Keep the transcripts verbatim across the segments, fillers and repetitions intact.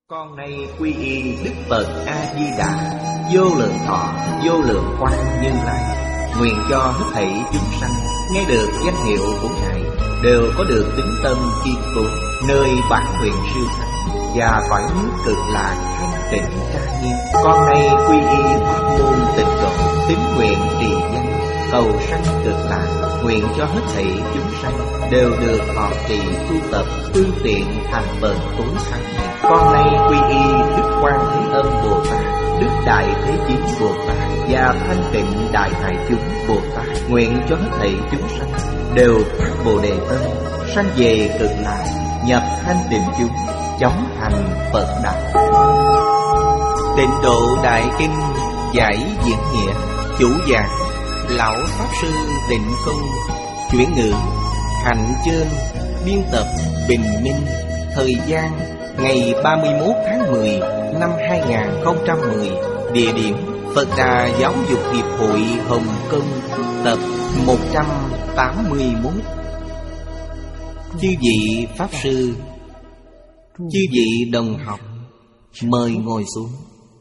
Con nay quy y Đức Phật A Di Đà, vô lượng thọ, vô lượng quang Như Lai. Nguyện cho hết thảy chúng sanh nghe được danh hiệu của Ngài đều có được tín tâm kiên cố, nơi bản nguyện siêu sanh và cõi nước cực lạc thanh tịnh trang nghiêm. Con nay quy y pháp môn tịnh độ, tín nguyện trì danh, cầu sanh cực lạc. Nguyện cho hết thảy chúng sanh đều được thọ trì tu tập, tương tiện thành bậc tối thắng. Con nay quy y Đức Quan Thế Âm Bồ Tát, Đức Đại Thế Chí Bồ Tát và Thanh Tịnh Đại Hải Chúng Bồ Tát. Nguyện cho hết thảy chúng sanh đều phát Bồ Đề tâm, sanh về cực lạc, nhập thanh tịnh chúng, chóng thành Phật đạo. Tịnh Độ Đại Kinh giải diễn nghĩa. Chủ giảng Lão Pháp Sư Tịnh Không. Chuyển ngữ Hạnh Chơn. Biên tập Bình Minh. Thời gian ngày ba mươi mốt tháng mười năm hai nghìn không trăm mười. Địa điểm Phật Đà Giáo dục Hiệp hội Hồng Kông. Tập một trăm tám mươi mốt. Chư vị Pháp Sư, chư vị đồng học, mời ngồi xuống.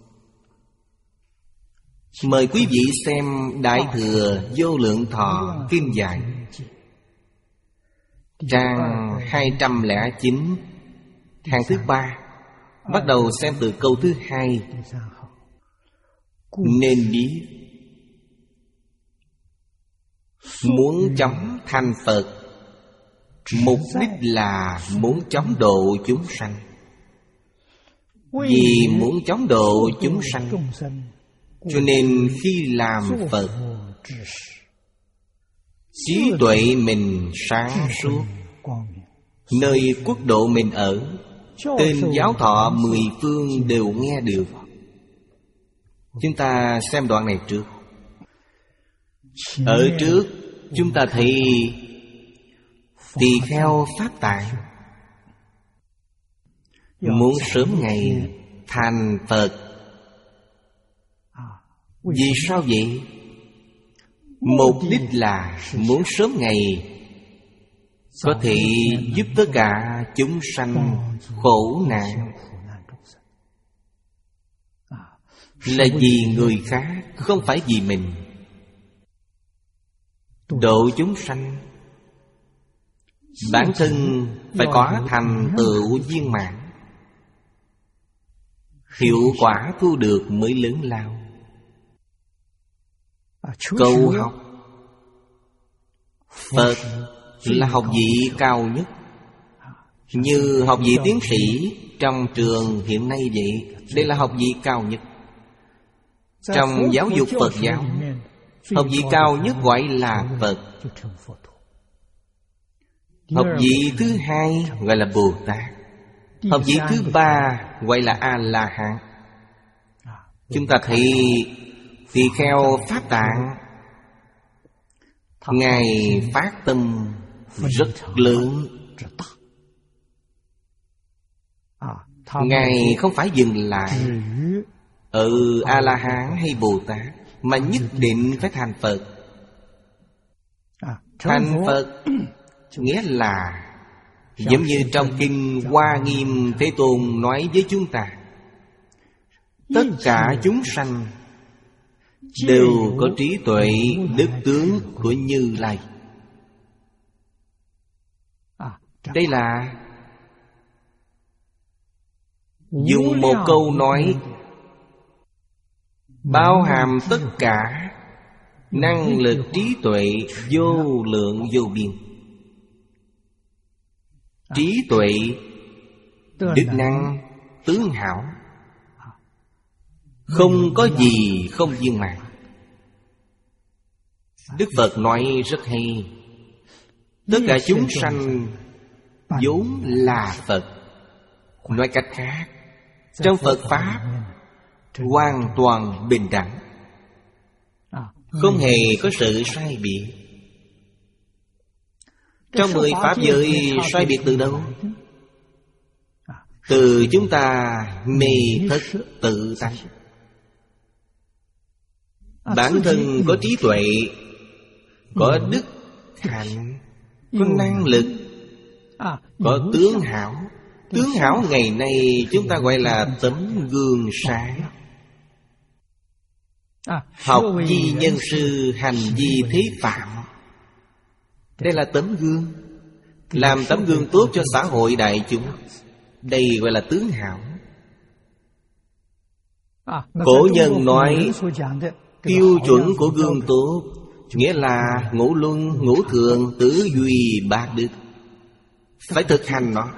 Mời quý vị xem Đại Thừa Vô Lượng Thọ Kinh Giải, trang hai trăm lẻ chín, hàng thứ ba. Bắt đầu xem từ câu thứ hai. Nên biết muốn chóng thành Phật, mục đích là muốn chóng độ chúng sanh. Vì muốn chóng độ chúng sanh, cho nên khi làm Phật, trí tuệ mình sáng suốt. Nơi quốc độ mình ở, tên giáo thọ mười phương đều nghe được. Chúng ta xem đoạn này trước. Ở trước chúng ta thấy tỳ kheo Pháp Tạng muốn sớm ngày thành Phật. Vì sao vậy? Mục đích là muốn sớm ngày có thể giúp tất cả chúng sanh khổ nạn. Là vì người khác, không phải vì mình. Độ chúng sanh, bản thân phải có thành tựu viên mãn, hiệu quả thu được mới lớn lao. Cầu học Phật là học vị cao nhất, như học vị tiến sĩ trong trường hiện nay vậy. Đây là học vị cao nhất. Trong giáo dục Phật giáo, học vị cao nhất gọi là Phật. Học vị thứ hai gọi là Bồ Tát. Học vị thứ ba gọi là A-la-hán. Chúng ta thấy tỳ kheo Pháp Tạng, Ngài phát tâm rất lớn. Ngài không phải dừng lại ở A-la-hán hay Bồ Tát, mà nhất định phải thành Phật. Thành Phật nghĩa là giống như trong kinh Hoa Nghiêm Thế Tôn nói với chúng ta, tất cả chúng sanh đều có trí tuệ đức tướng của Như Lai. Đây là dùng một câu nói bao hàm tất cả năng lực trí tuệ vô lượng vô biên. Trí tuệ, đức năng, tướng hảo, không có gì không viên mãn. Đức Phật nói rất hay, tất cả chúng sanh vốn là Phật. Nói cách khác, trong Phật Pháp hoàn toàn bình đẳng, không hề có sự sai biệt. Trong mười Pháp giới sai biệt từ đâu? Từ chúng ta mê thất tự tánh. Bản thân có trí tuệ, có đức hạnh, có năng lực, có tướng hảo, Tướng hảo ngày nay chúng ta gọi là tấm gương sáng. Học vi nhân sư, hành vi thế phạm. Đây là tấm gương, làm tấm gương tốt cho xã hội đại chúng. Đây gọi là tướng hảo. Cổ nhân nói tiêu chuẩn của gương tốt nghĩa là ngũ luân, ngũ thường, tứ duy, bát đức. Phải thực hành nó.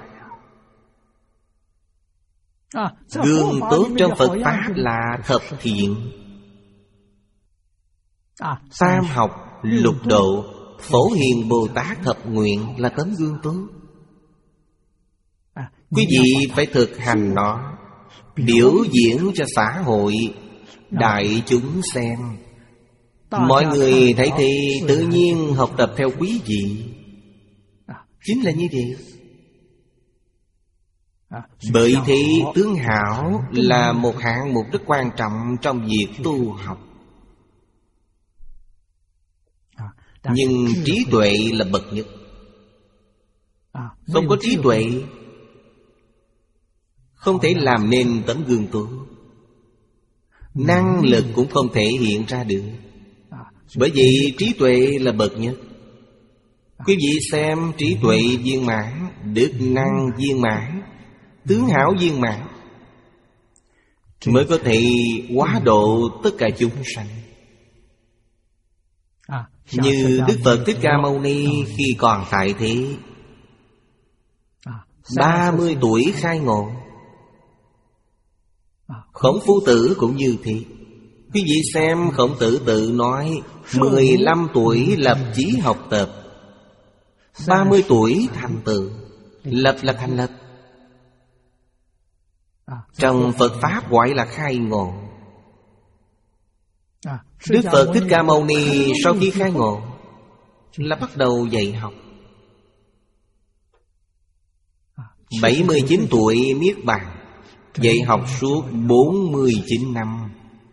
Gương tốt trong Phật Pháp là thập thiện, tam học, lục độ, Phổ Hiền Bồ Tát thập nguyện là tấm gương tốt. Quý vị phải thực hành nó, biểu diễn cho xã hội đại chúng xem. Mọi người thấy thì tự nhiên học tập theo quý vị. Chính là như vậy. Bởi thế tướng hảo là một hạng mục rất quan trọng trong việc tu học. Nhưng trí tuệ là bậc nhất. Không có trí tuệ, không thể làm nên tấm gương tốt. Năng lực cũng không thể hiện ra được. Bởi vì trí tuệ là bậc nhất. Quý vị xem trí tuệ viên mãn, đức năng viên mãn, tướng hảo viên mãn, mới có thể hóa độ tất cả chúng sanh. Như Đức Phật Thích Ca Mâu Ni khi còn tại thế, ba mươi tuổi khai ngộ. Khổng Phu Tử cũng như thế. Quý vị xem Khổng Tử tự nói mười lăm tuổi lập chí học tập, ba mươi tuổi thành tựu. Lập là thành lập. Trong Phật Pháp gọi là khai ngộ. Đức Phật Thích Ca Mâu Ni sau khi khai ngộ là bắt đầu dạy học. Bảy mươi chín tuổi niết bàn, dạy học suốt bốn mươi chín năm.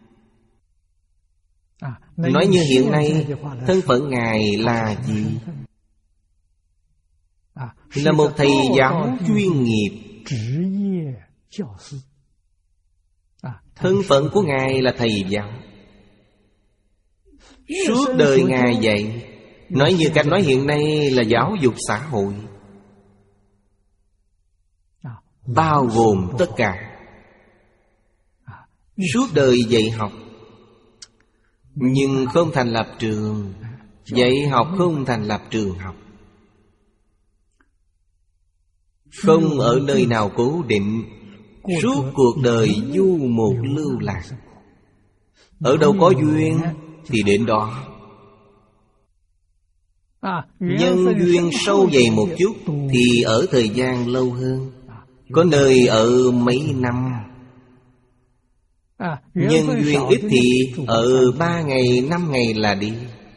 Nói như hiện nay, thân phận Ngài là gì? Là một thầy giáo chuyên nghiệp. Thân phận của Ngài là thầy giáo. Suốt đời Ngài dạy. Nói như cách nói hiện nay là giáo dục xã hội, bao gồm tất cả. Suốt đời dạy học, nhưng không thành lập trường. Dạy học không thành lập trường học, không ở nơi nào cố định. Suốt cuộc đời du mục lưu lạc. Ở đâu có duyên thì đến đó. Nhân duyên sâu dày một chút thì ở thời gian lâu hơn. Có nơi ở mấy năm. Nhân duyên ít thì ở ba ngày, năm ngày là đi.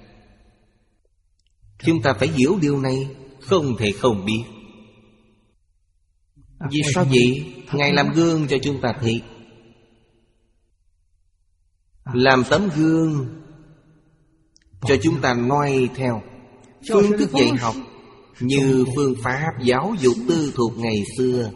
Chúng ta phải hiểu điều này, không thể không biết. Vì sao vậy? Ngài làm gương cho chúng ta thấy. Làm tấm gương cho chúng ta noi theo. Phương thức dạy học như phương pháp giáo dục tư thục ngày xưa,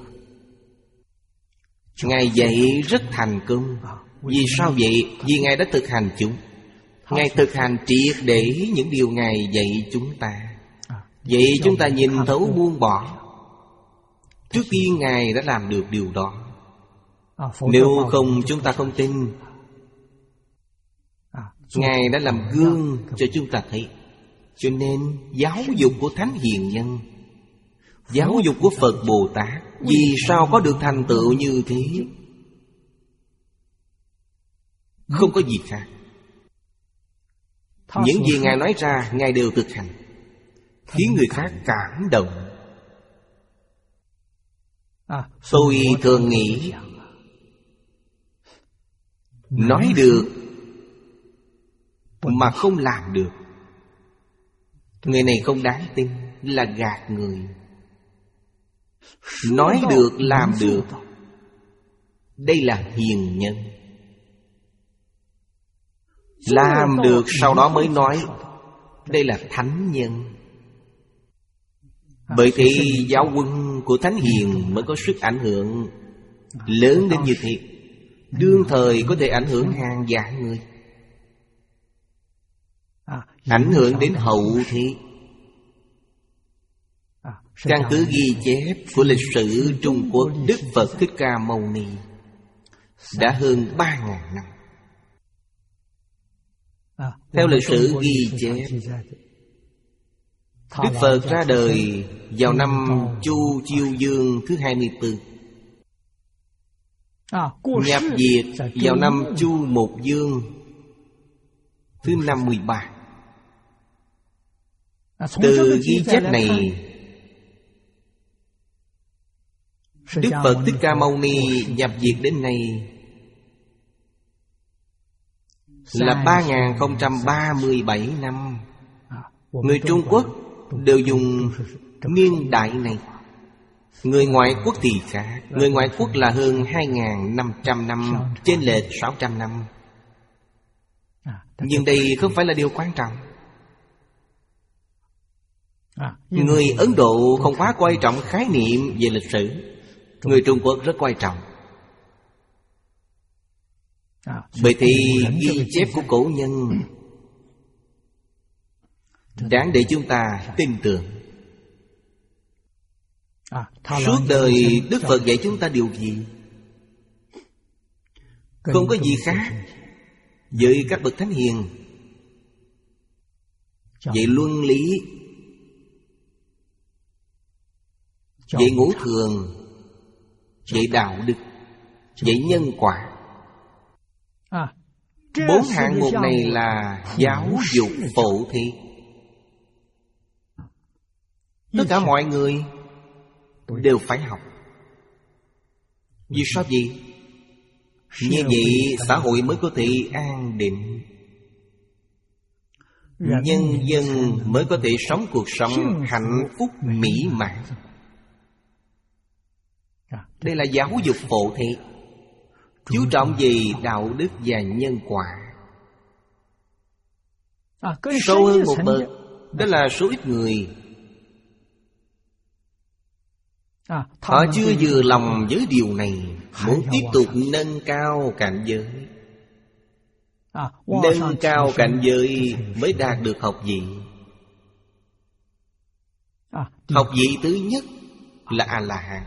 Ngài dạy rất thành công. Vì sao vậy? Vì Ngài đã thực hành chúng. Ngài thực hành triệt để những điều Ngài dạy chúng ta. Vậy chúng ta nhìn thấu buông bỏ. Trước tiên Ngài đã làm được điều đó. Nếu không chúng ta không tin. Ngài đã làm gương cho chúng ta thấy. Cho nên giáo dục của Thánh Hiền Nhân, giáo dục của Phật Bồ Tát, vì sao có được thành tựu như thế? Không có gì khác. Những gì Ngài nói ra, Ngài đều thực hành, khiến người khác cảm động. Tôi thường nghĩ, nói được mà không làm được, người này không đáng tin, là gạt người. Nói được, làm được, đây là hiền nhân. Làm được sau đó mới nói, đây là thánh nhân. Bởi thế giáo huấn của Thánh Hiền mới có sức ảnh hưởng lớn đến như thế. Đương thời có thể ảnh hưởng hàng vạn người, ảnh hưởng đến hậu thế. Căn cứ ghi chép của lịch sử Trung Quốc, Đức Phật Thích Ca Mâu Ni đã hơn ba ngàn năm. Theo lịch sử ghi chép, Đức Phật ra đời vào năm Chu Chiêu Dương thứ hai mươi tư, nhập diệt vào năm Chu Mục Dương thứ năm mươi ba. Từ ghi chép này, Đức Phật Thích Ca Mâu Ni nhập diệt đến nay là ba nghìn không trăm ba mươi bảy năm. Người Trung Quốc đều dùng niên đại này. Người ngoại quốc thì khác. Người ngoại quốc là hơn hai nghìn năm trăm năm, chênh lệch sáu trăm năm. Nhưng đây không phải là điều quan trọng. Người Ấn Độ không quá quan trọng khái niệm về lịch sử. Người Trung Quốc rất quan trọng. Bởi thì ghi chép của cổ nhân đáng để chúng ta tin tưởng. Suốt đời Đức Phật dạy chúng ta điều gì? Không có gì khác với các bậc thánh hiền. Dạy luân lý, dạy ngũ thường, dạy đạo đức, dạy nhân quả. Bốn hạng mục này là giáo dục phổ thị. Tất cả mọi người đều phải học. Vì sao vậy? Như vậy xã hội mới có thể an định, nhân dân mới có thể sống cuộc sống hạnh phúc mỹ mãn. Đây là giáo dục phổ thị, chú trọng về đạo đức và nhân quả. Sâu hơn một bậc, đó là số ít người họ chưa vừa lòng với điều này, muốn tiếp tục nâng cao cảnh giới. Nâng cao cảnh giới mới đạt được học vị. Học vị thứ nhất là A-la-hán.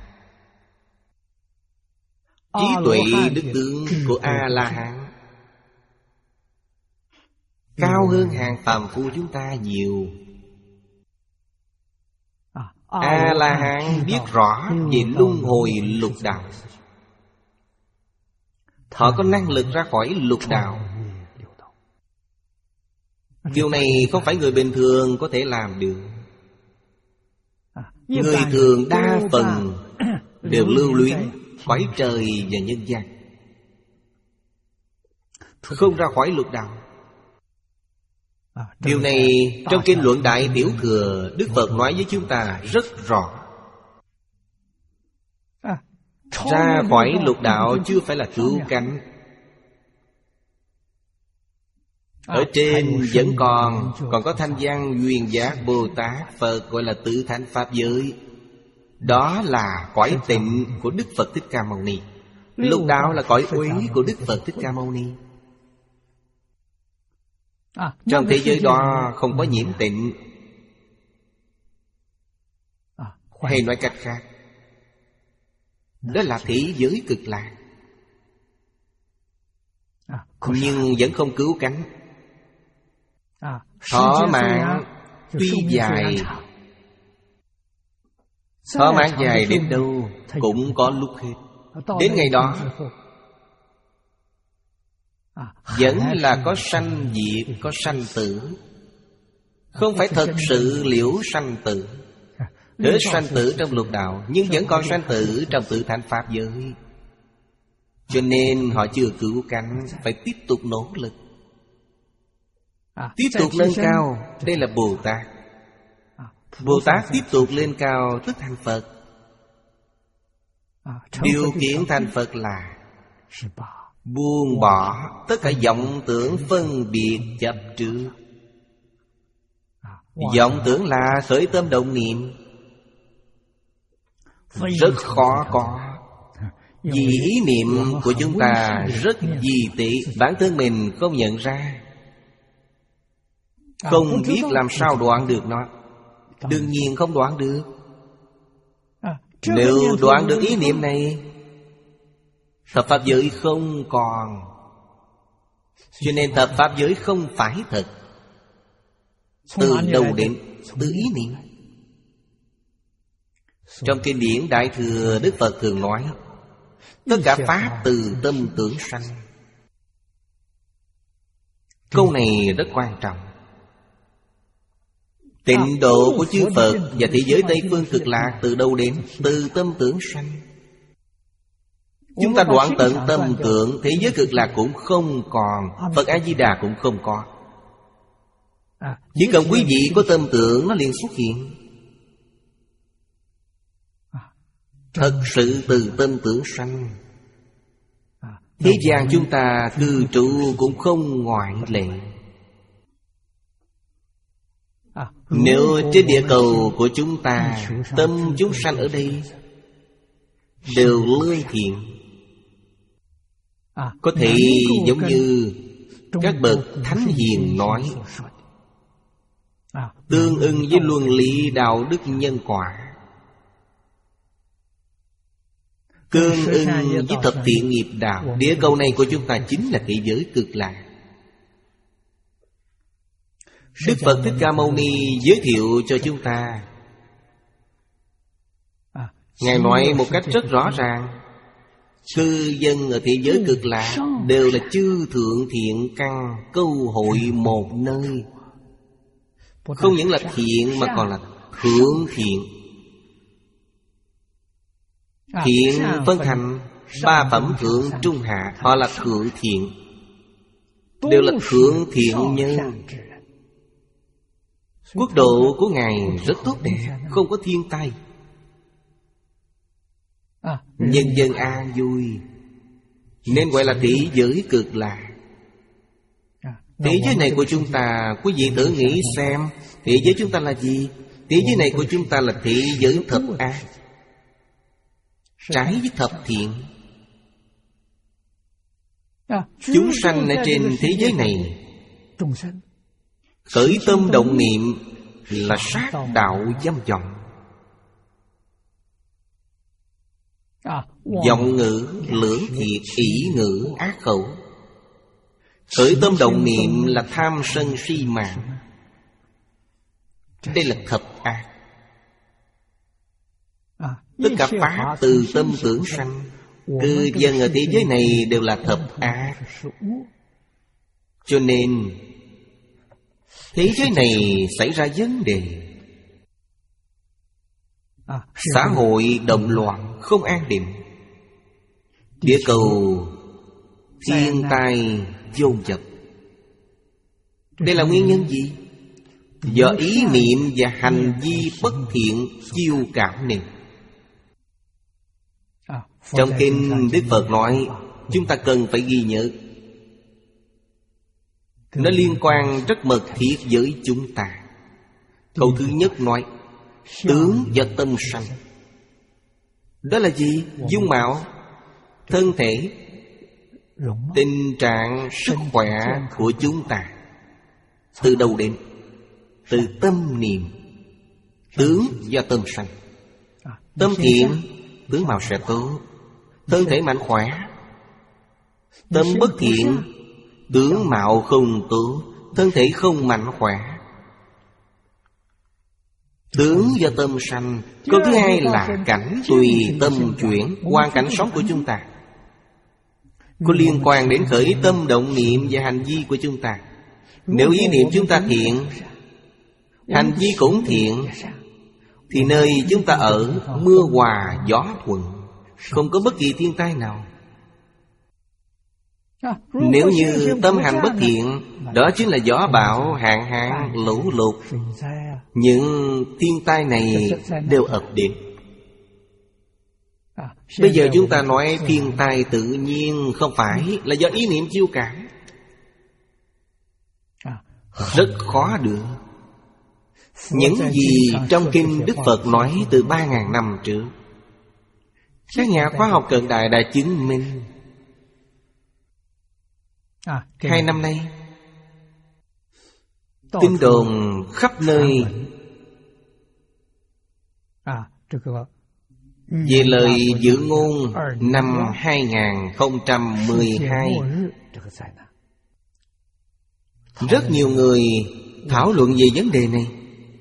Trí tuệ đức tướng của A-la-hán cao hơn hàng phàm phu chúng ta nhiều. A-la-hán biết rõ về luân hồi lục đạo. Họ có năng lực ra khỏi lục đạo. Điều này không phải người bình thường có thể làm được. Người thường đa phần đều lưu luyến cõi trời và nhân gian, không ra khỏi lục đạo. Điều này trong kinh luận Đại Tiểu Thừa, Đức Phật nói với chúng ta rất rõ. Ra khỏi lục đạo chưa phải là cứu cánh. Ở trên vẫn còn Còn có Thanh Văn Duyên Giác Bồ Tát, Phật gọi là Tự Thành Pháp Giới. Đó là cõi tịnh của Đức Phật Thích Ca Mâu Ni. Lục đạo là cõi uy của Đức Phật Thích Ca Mâu Ni. Trong thế giới đó không có nhiễm tịnh. Hay nói cách khác, đó là thế giới cực lạc. Nhưng vẫn không cứu cánh. Thọ mạng tuy dài, thọ mạng dài đến đâu cũng có lúc hết. Đến ngày đó vẫn là có sanh diệt, có sanh tử. Không phải thật sự liễu sanh tử. Hết sanh tử trong lục đạo, nhưng vẫn còn sanh tử trong Tự Thành Pháp Giới. Cho nên họ chưa cứu cánh, phải tiếp tục nỗ lực, tiếp tục nâng cao. Đây là Bồ Tát. Bồ Tát tiếp tục lên cao tức thành Phật. Điều kiện thành Phật là buông bỏ tất cả vọng tưởng phân biệt chấp trước. Vọng tưởng là khởi tâm động niệm. rất khó có. Vì ý niệm của chúng ta rất vi tế, bản thân mình không nhận ra, không biết làm sao đoạn được nó. Đương nhiên không đoạn được. Nếu đoạn được ý niệm này, thập pháp giới không còn. Cho nên thập pháp giới không phải thật. Từ đâu đến? Từ ý niệm. Trong kinh điển Đại Thừa, Đức Phật thường nói tất cả pháp từ tâm tưởng sanh. Câu này rất quan trọng. Tịnh độ của chư Phật và thế giới Tây Phương Cực Lạc từ đâu đến? Từ tâm tưởng sanh. Chúng ta đoạn tận tâm tưởng, thế giới Cực Lạc cũng không còn, Phật A-di-đà cũng không có. Chỉ cần quý vị có tâm tưởng, nó liền xuất hiện. Thật sự từ tâm tưởng sanh. Thế gian chúng ta cư trụ cũng không ngoại lệ. Nếu trên địa cầu của chúng ta, tâm chúng sanh ở đây đều lương thiện, có thể giống như các bậc thánh hiền nói, tương ưng với luân lý đạo đức nhân quả, tương ưng với thập thiện nghiệp đạo. Địa cầu này của chúng ta chính là thế giới Cực Lạc. Đức Phật Thích Ca Mâu Ni giới thiệu cho chúng ta. Ngài nói một cách rất rõ ràng, cư dân ở thế giới Cực Lạc đều là chư thượng thiện căn câu hội một nơi. Không những là thiện mà còn là thượng thiện. Thiện phân thành ba phẩm thượng trung hạ. Họ là thượng thiện, đều là thượng thiện nhân. Quốc độ của Ngài rất tốt đẹp, không có thiên tai, nhân dân an vui, nên gọi là thế giới Cực Lạc. Thế giới này của chúng ta, quý vị thử nghĩ xem, thế giới chúng ta là gì? Thế giới này của chúng ta là thế giới thập ác, trái với thập thiện. Chúng sanh ở trên thế giới này khởi tâm động niệm là sát đạo dâm vọng, vọng ngữ, lưỡng thiệt, ỷ ngữ, ác khẩu. Khởi tâm động niệm là tham sân si mạng. Đây là thập ác. Tất cả pháp từ tâm tưởng sanh. Cư dân ở thế giới này đều là thập ác. Cho nên thế giới này xảy ra vấn đề. Xã hội động loạn, không an định. Địa cầu thiên tai dồn dập. Đây là nguyên nhân gì? Do ý niệm và hành vi bất thiện chiêu cảm nên. Trong kinh Đức Phật nói, chúng ta cần phải ghi nhớ, nó liên quan rất mật thiết với chúng ta. Câu thứ nhất nói tướng và tâm sanh. Đó là gì? Dung mạo, thân thể, tình trạng sức khỏe của chúng ta. Từ đâu đến? Từ tâm niệm. Tướng và tâm sanh. Tâm thiện, tướng mạo sẽ tốt, thân thể mạnh khỏe. Tâm bất thiện, tướng mạo không tốt, thân thể không mạnh khỏe. Tướng và tâm sanh. Câu thứ hai là cảnh tùy tâm chuyển. Hoàn cảnh sống của chúng ta có liên quan đến khởi tâm động niệm và hành vi của chúng ta. Nếu ý niệm chúng ta thiện, hành vi cũng thiện, thì nơi chúng ta ở mưa hòa gió thuận, không có bất kỳ thiên tai nào. Nếu như tâm hành bất thiện, đó chính là gió bão, hạn hán, lũ lụt. Những thiên tai này đều ập đến. Bây giờ chúng ta nói thiên tai tự nhiên, không phải là do ý niệm chiêu cảm. Rất khó được. Những gì trong kinh Đức Phật nói từ ba ngàn năm trước, Các nhà khoa học cận đại đã chứng minh. Hai năm nay tin đồn khắp nơi về lời dự ngôn năm hai không một hai. Rất nhiều người thảo luận về vấn đề này.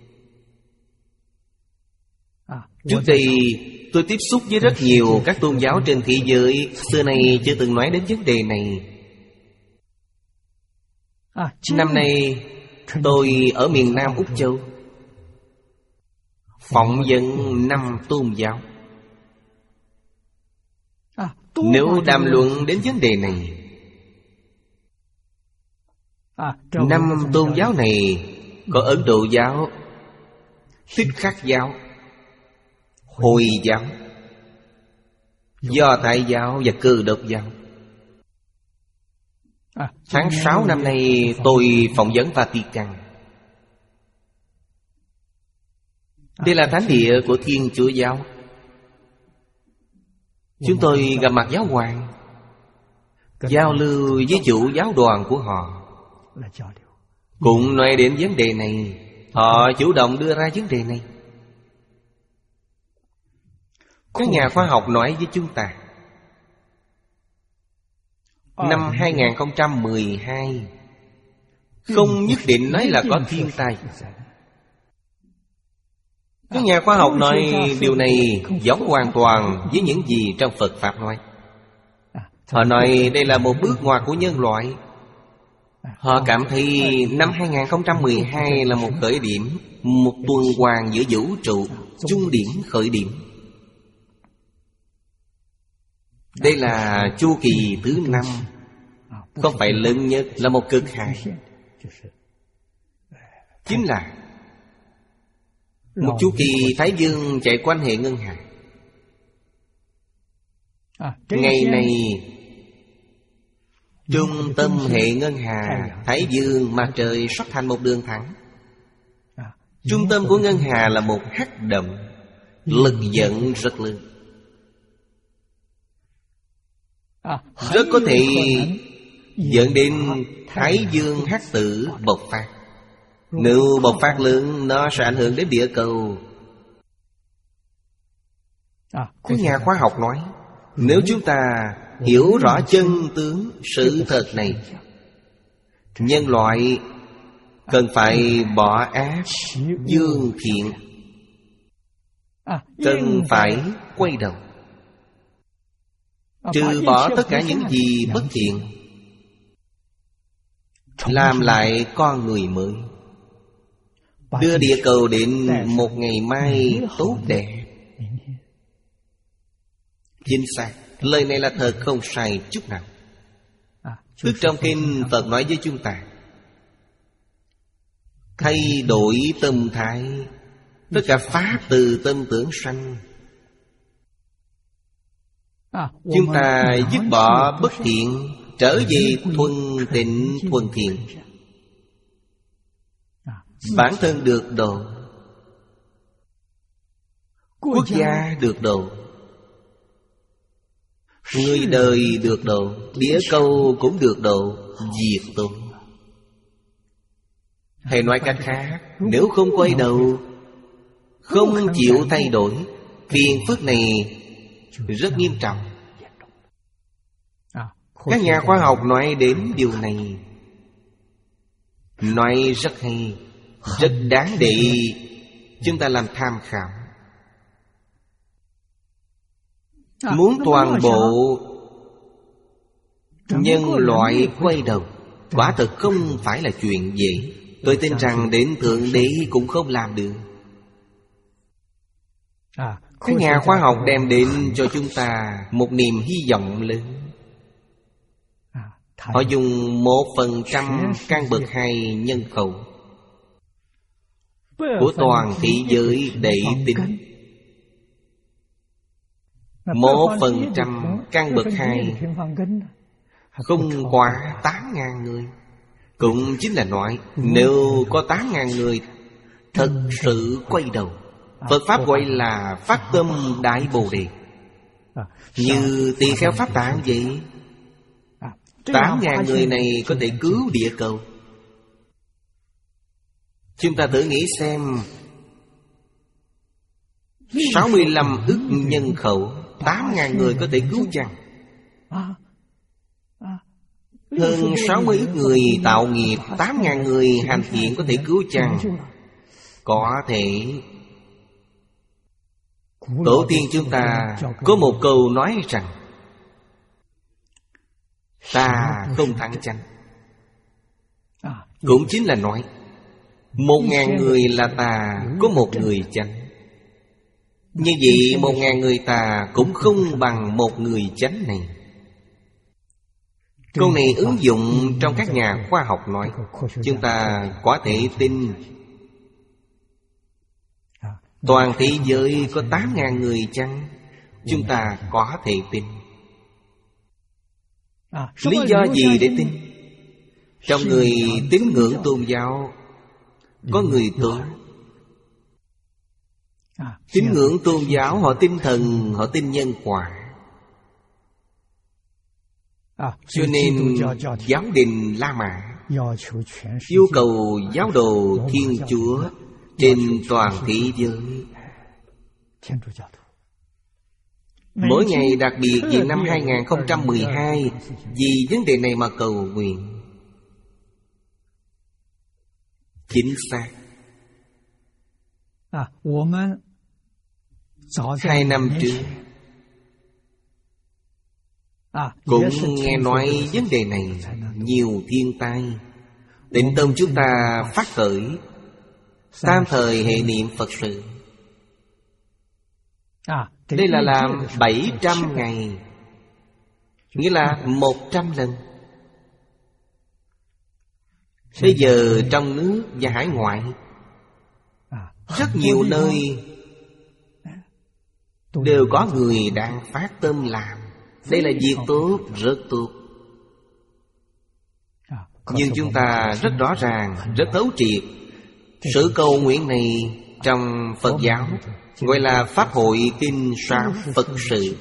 Trước đây tôi tiếp xúc với rất nhiều các tôn giáo trên thế giới, xưa nay chưa từng nói đến vấn đề này. Năm nay tôi ở miền Nam Úc Châu, phỏng vấn năm tôn giáo. Nếu đàm luận đến vấn đề này, năm tôn giáo này có Ấn Độ giáo, Thích Khắc giáo, Hồi giáo, Do Thái giáo và Cơ Đốc giáo. Tháng sáu năm nay tôi phỏng vấn Vatican. Đây là thánh địa của Thiên Chúa giáo. Chúng tôi gặp mặt giáo hoàng, giao lưu với chủ giáo đoàn của họ, cũng nói đến vấn đề này. Họ chủ động đưa ra vấn đề này. Các nhà khoa học nói với chúng ta, năm hai không một hai không nhất định nói là có thiên tai. Các nhà khoa học nói điều này giống hoàn toàn với những gì trong Phật Pháp nói. Họ nói đây là một bước ngoặt của nhân loại. Họ cảm thấy năm hai không một hai là một khởi điểm, một tuần hoàn giữa vũ trụ, trung điểm khởi điểm. Đây là chu kỳ thứ năm, không phải lớn nhất, là một cực hạn. Chính là một chu kỳ Thái Dương chạy quanh hệ ngân hà. Ngày này trung tâm hệ ngân hà Thái Dương mặt trời sắp thành một đường thẳng. Trung tâm của ngân hà là một hắc động, lực dẫn rất lớn, rất có thể dẫn đến Thái Dương hắc tử bộc phát. Nếu bộc phát lớn, nó sẽ ảnh hưởng đến địa cầu. Các nhà khoa học nói, nếu chúng ta hiểu rõ chân tướng sự thật này, nhân loại cần phải bỏ ác dương thiện, cần phải quay đầu, trừ bỏ tất cả những gì bất thiện, làm lại con người mới, đưa địa cầu đến một ngày mai tốt đẹp. Chính xác, lời này là thật, không sai chút nào. Tức trong kinh Phật nói với chúng ta, thay đổi tâm thái, tất cả pháp từ tâm tưởng sanh. Chúng ta dứt bỏ bất thiện, trở về thuần tịnh thuần thiện, bản thân được độ, quốc gia được độ, người đời được độ, địa cầu cũng được độ, diệt tội. Hay nói cách khác, nếu không quay đầu, không chịu thay đổi, phiền phức này rất nghiêm trọng. Các nhà khoa học nói đến điều này, nói rất hay, rất đáng để chúng ta làm tham khảo. Muốn toàn bộ nhân loại quay đầu, quả thật không phải là chuyện dễ. Tôi tin rằng đến Thượng Đế cũng không làm được. Các nhà khoa học đem đến cho chúng ta một niềm hy vọng lớn. Họ dùng một phần trăm căn bậc hai nhân khẩu của toàn thế giới để tính. Một phần trăm căn bậc hai không quá tám ngàn người. Cũng chính là nói, nếu có tám ngàn người thật sự quay đầu, Phật Pháp gọi là phát tâm Đại Bồ Đề. Như tỳ kheo Pháp Tạng vậy. Tám ngàn người này có thể cứu địa cầu. Chúng ta thử nghĩ xem, sáu mươi lăm ức nhân khẩu, tám ngàn người có thể cứu chăng? Hơn sáu mươi ức người tạo nghiệp, tám ngàn người hành thiện có thể cứu chăng? Có thể. Tổ tiên chúng ta có một câu nói rằng, ta không thắng chánh. Cũng chính là nói, một ngàn người là tà, có một người chánh. Như vậy một ngàn người tà cũng không bằng một người chánh này. Câu này ứng dụng trong các nhà khoa học nói, chúng ta có thể tin. Toàn thế giới có tám ngàn người chăng? Chúng ta có thể tin. Lý do gì để tin? Trong người tín ngưỡng tôn giáo có người tốt. Tín ngưỡng tôn giáo họ tin thần, họ tin nhân quả. Cho nên giáo đình La Mã yêu cầu giáo đồ Thiên Chúa trên toàn thế giới, mỗi ngày đặc biệt về năm hai không một hai, vì vấn đề này mà cầu nguyện. Chính xác. Hai năm trước cũng nghe nói vấn đề này, nhiều thiên tai. Tịnh Tông chúng ta phát khởi tam thời hệ niệm Phật sự. Đây là làm bảy trăm ngày, nghĩa là một trăm lần. Bây giờ trong nước và hải ngoại, rất nhiều nơi đều có người đang phát tâm làm. Đây là việc tốt, rất tốt. Nhưng chúng ta rất rõ ràng, rất thấu triệt, sự cầu nguyện này trong Phật giáo gọi là Pháp hội kinh soạn Phật sự,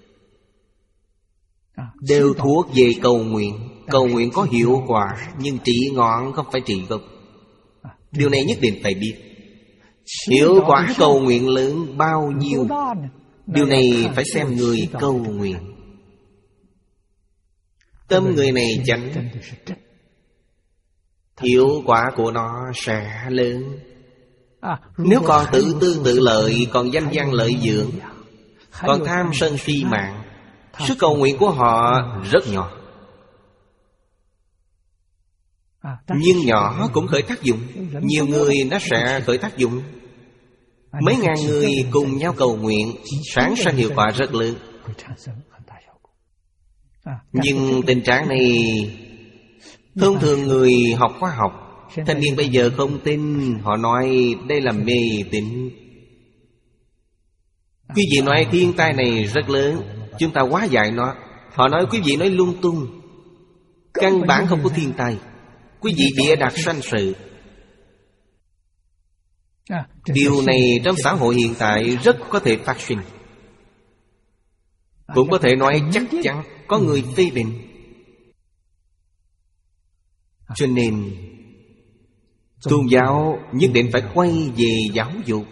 đều thuộc về cầu nguyện. Cầu nguyện có hiệu quả, nhưng trị ngọn không phải trị gốc. Điều này nhất định phải biết. Hiệu quả cầu nguyện lớn bao nhiêu, điều này phải xem người cầu nguyện. Tâm người này chánh, hiệu quả của nó sẽ lớn. Nếu còn tự tư tự lợi, còn danh văn lợi dưỡng, còn tham sân si mạng, sức cầu nguyện của họ rất nhỏ. Nhưng nhỏ cũng khởi tác dụng. Nhiều người nó sẽ khởi tác dụng. Mấy ngàn người cùng nhau cầu nguyện, sản sinh hiệu quả rất lớn. Nhưng tình trạng này thông thường người học khoa học, thanh niên bây giờ không tin. Họ nói đây là mê tín. Quý vị nói thiên tai này rất lớn, chúng ta hóa giải nó. Họ nói quý vị nói lung tung, căn bản không có thiên tai. Quý vị bịa đặt sanh sự. Điều này trong xã hội hiện tại rất có thể phát sinh. Cũng có thể nói chắc chắn có người phê bình. Cho nên tôn giáo nhất định phải quay về giáo dục.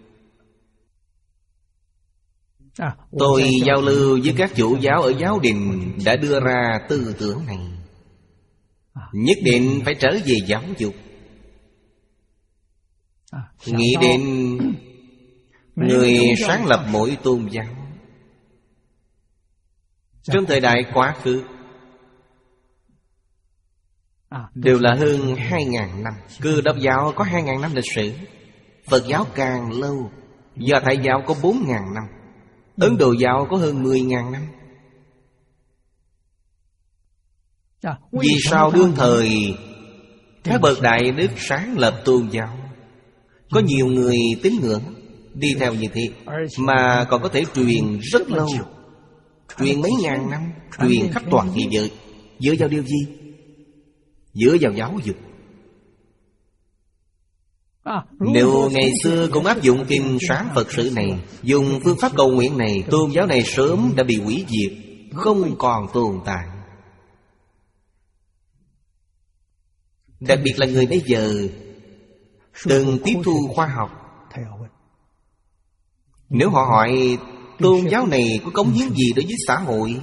Tôi giao lưu với các chủ giáo ở giáo đình đã đưa ra tư tưởng này. Nhất định phải trở về giáo dục. Nghĩ đến người sáng lập mỗi tôn giáo. Trong thời đại quá khứ đều là hơn hai ngàn năm. Cơ đốc giáo có hai ngàn năm lịch sử. Phật giáo càng lâu. Do Thái giáo có bốn ngàn năm. Ấn Độ giáo có hơn mười ngàn năm. Vì sao đương thời các bậc đại đức sáng lập tôn giáo, có nhiều người tín ngưỡng, đi theo như thế, mà còn có thể truyền rất lâu, truyền mấy ngàn năm, truyền khắp toàn thế giới. Dựa vào điều gì? Dựa vào giáo dục. Nếu ngày xưa cũng áp dụng kinh Sáng Phật Sự này, dùng phương pháp cầu nguyện này, tôn giáo này sớm đã bị hủy diệt, không còn tồn tại. Đặc biệt là người bây giờ từng tiếp thu khoa học, nếu họ hỏi tôn giáo này có cống hiến gì đối với xã hội,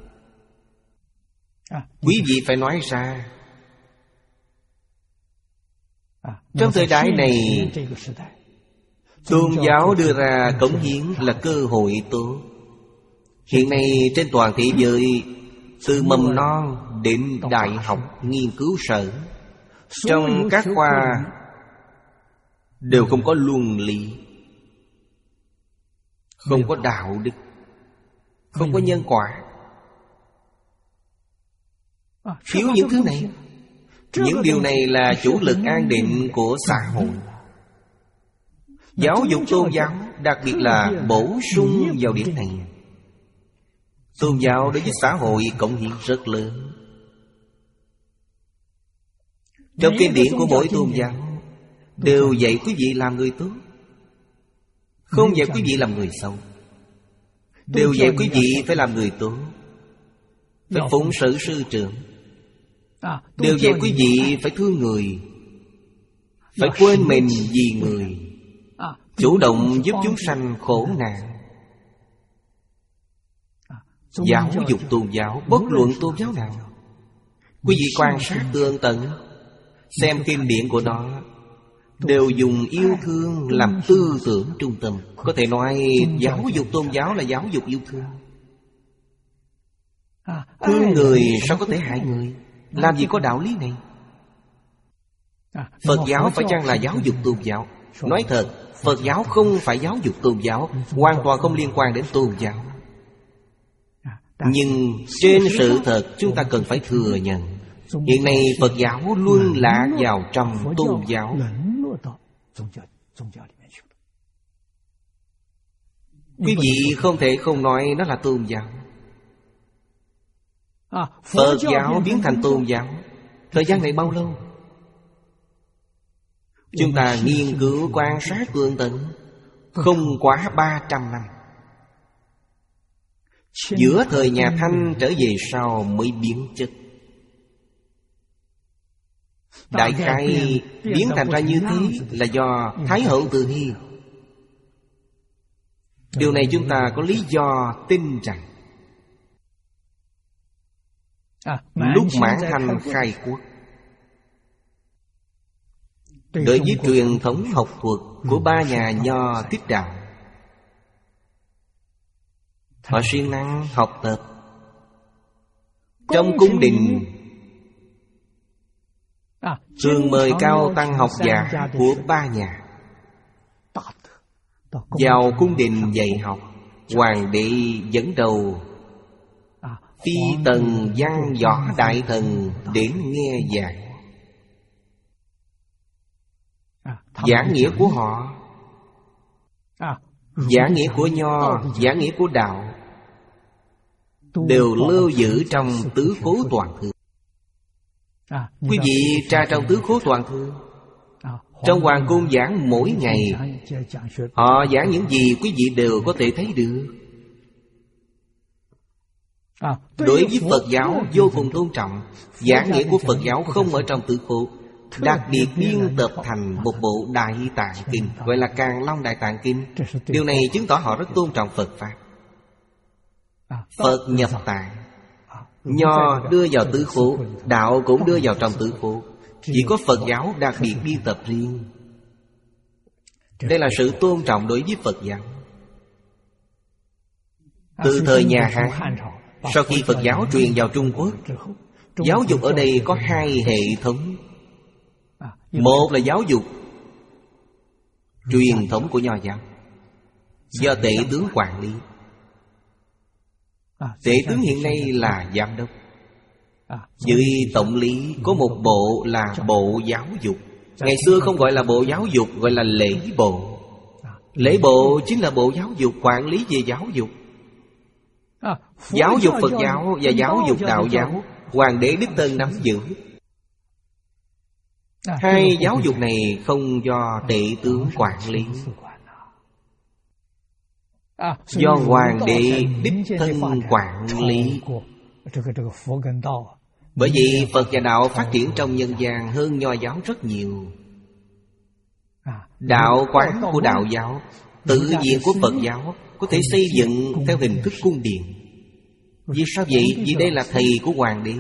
quý vị phải nói ra. Trong thời đại này, tôn giáo đưa ra cống hiến là cơ hội tốt. Hiện nay trên toàn thế giới, từ mầm non đến đại học nghiên cứu sở, trong các khoa đều không có luân lý, không có đạo đức, không có nhân quả. Thiếu những thứ này. Những điều này là chủ lực an định của xã hội. Giáo dục tôn giáo đặc biệt là bổ sung vào điểm này. Tôn giáo đối với xã hội cống hiến rất lớn. Trong kinh điển của mỗi tôn giáo đều dạy quý vị làm người tốt, không dạy quý vị làm người xấu. Đều dạy quý vị phải làm người tốt, phải phụng sự sư trưởng. Đều dạy quý vị phải thương người, phải quên mình vì người, chủ động giúp chúng sanh khổ nạn. Giáo dục tôn giáo, bất luận tôn giáo nào, quý vị quan sát tương tận, xem kinh điển của nó, đều dùng yêu thương làm tư tưởng trung tâm. Có thể nói giáo dục tôn giáo là giáo dục yêu thương. Thương người sao có thể hại người? Làm gì có đạo lý này? Phật giáo phải chăng là giáo dục tôn giáo? Nói thật, Phật giáo không phải giáo dục tôn giáo, hoàn toàn không liên quan đến tôn giáo. Nhưng trên sự thật chúng ta cần phải thừa nhận, hiện nay Phật giáo luôn lạc vào trong tôn giáo. Quý vị không thể không nói nó là tôn giáo. Phật giáo biến thành tôn giáo, thời gian này bao lâu? Chúng ta nghiên cứu quan sát tường tận, không quá ba trăm năm. Giữa thời nhà Thanh trở về sau mới biến chất. Đại khái biến thành ra như thế là do Thái hậu Từ Hy. Điều này chúng ta có lý do tin rằng lúc Mãn Thanh khai quốc, đối với truyền thống học thuật của ba nhà Nho Thích Đạo, họ siêng năng học tập. Trong cung đình thường mời cao tăng học giả của ba nhà vào cung đình dạy học. Hoàng đế dẫn đầu phi tần văn võ đại thần đến nghe giảng. Giảng nghĩa của họ, giảng nghĩa của Nho, giảng nghĩa của Đạo đều lưu giữ trong Tứ Khố Toàn Thư. Quý vị tra trong Tứ Khố Toàn Thư, trong hoàng cung giảng mỗi ngày, họ giảng những gì quý vị đều có thể thấy được. Đối với Phật giáo vô cùng tôn trọng. Giảng nghĩa của Phật giáo không ở trong Tứ Khố, đặc biệt biên tập thành một bộ Đại Tạng Kinh, gọi là Càn Long Đại Tạng Kinh. Điều này chứng tỏ họ rất tôn trọng Phật Pháp. Phật nhập tạng, Nho đưa vào Tứ Khố, Đạo cũng đưa vào trong Tứ Khố. Chỉ có Phật giáo đặc biệt biên tập riêng. Đây là sự tôn trọng đối với Phật giáo. Từ thời nhà Hán, sau khi Phật giáo truyền vào Trung Quốc, giáo dục ở đây có hai hệ thống. Một là giáo dục truyền thống của Nho giáo, do tể tướng quản lý. Tể tướng hiện nay là giám đốc. Dưới tổng lý có một bộ là Bộ Giáo dục. Ngày xưa không gọi là Bộ Giáo dục, gọi là Lễ Bộ. Lễ Bộ chính là Bộ Giáo dục, quản lý về giáo dục. Giáo dục Phật giáo và giáo dục Đạo giáo, Hoàng đế đích thân nắm giữ. Hai giáo dục này không do tể tướng quản lý, do hoàng đế đích thân quản lý. Bởi vì Phật và Đạo phát triển trong nhân gian hơn Nho giáo rất nhiều. Đạo quán của Đạo giáo, tự viện của Phật giáo có thể xây dựng theo hình thức cung điện. Vì sao vậy? Vì đây là thầy của hoàng đế.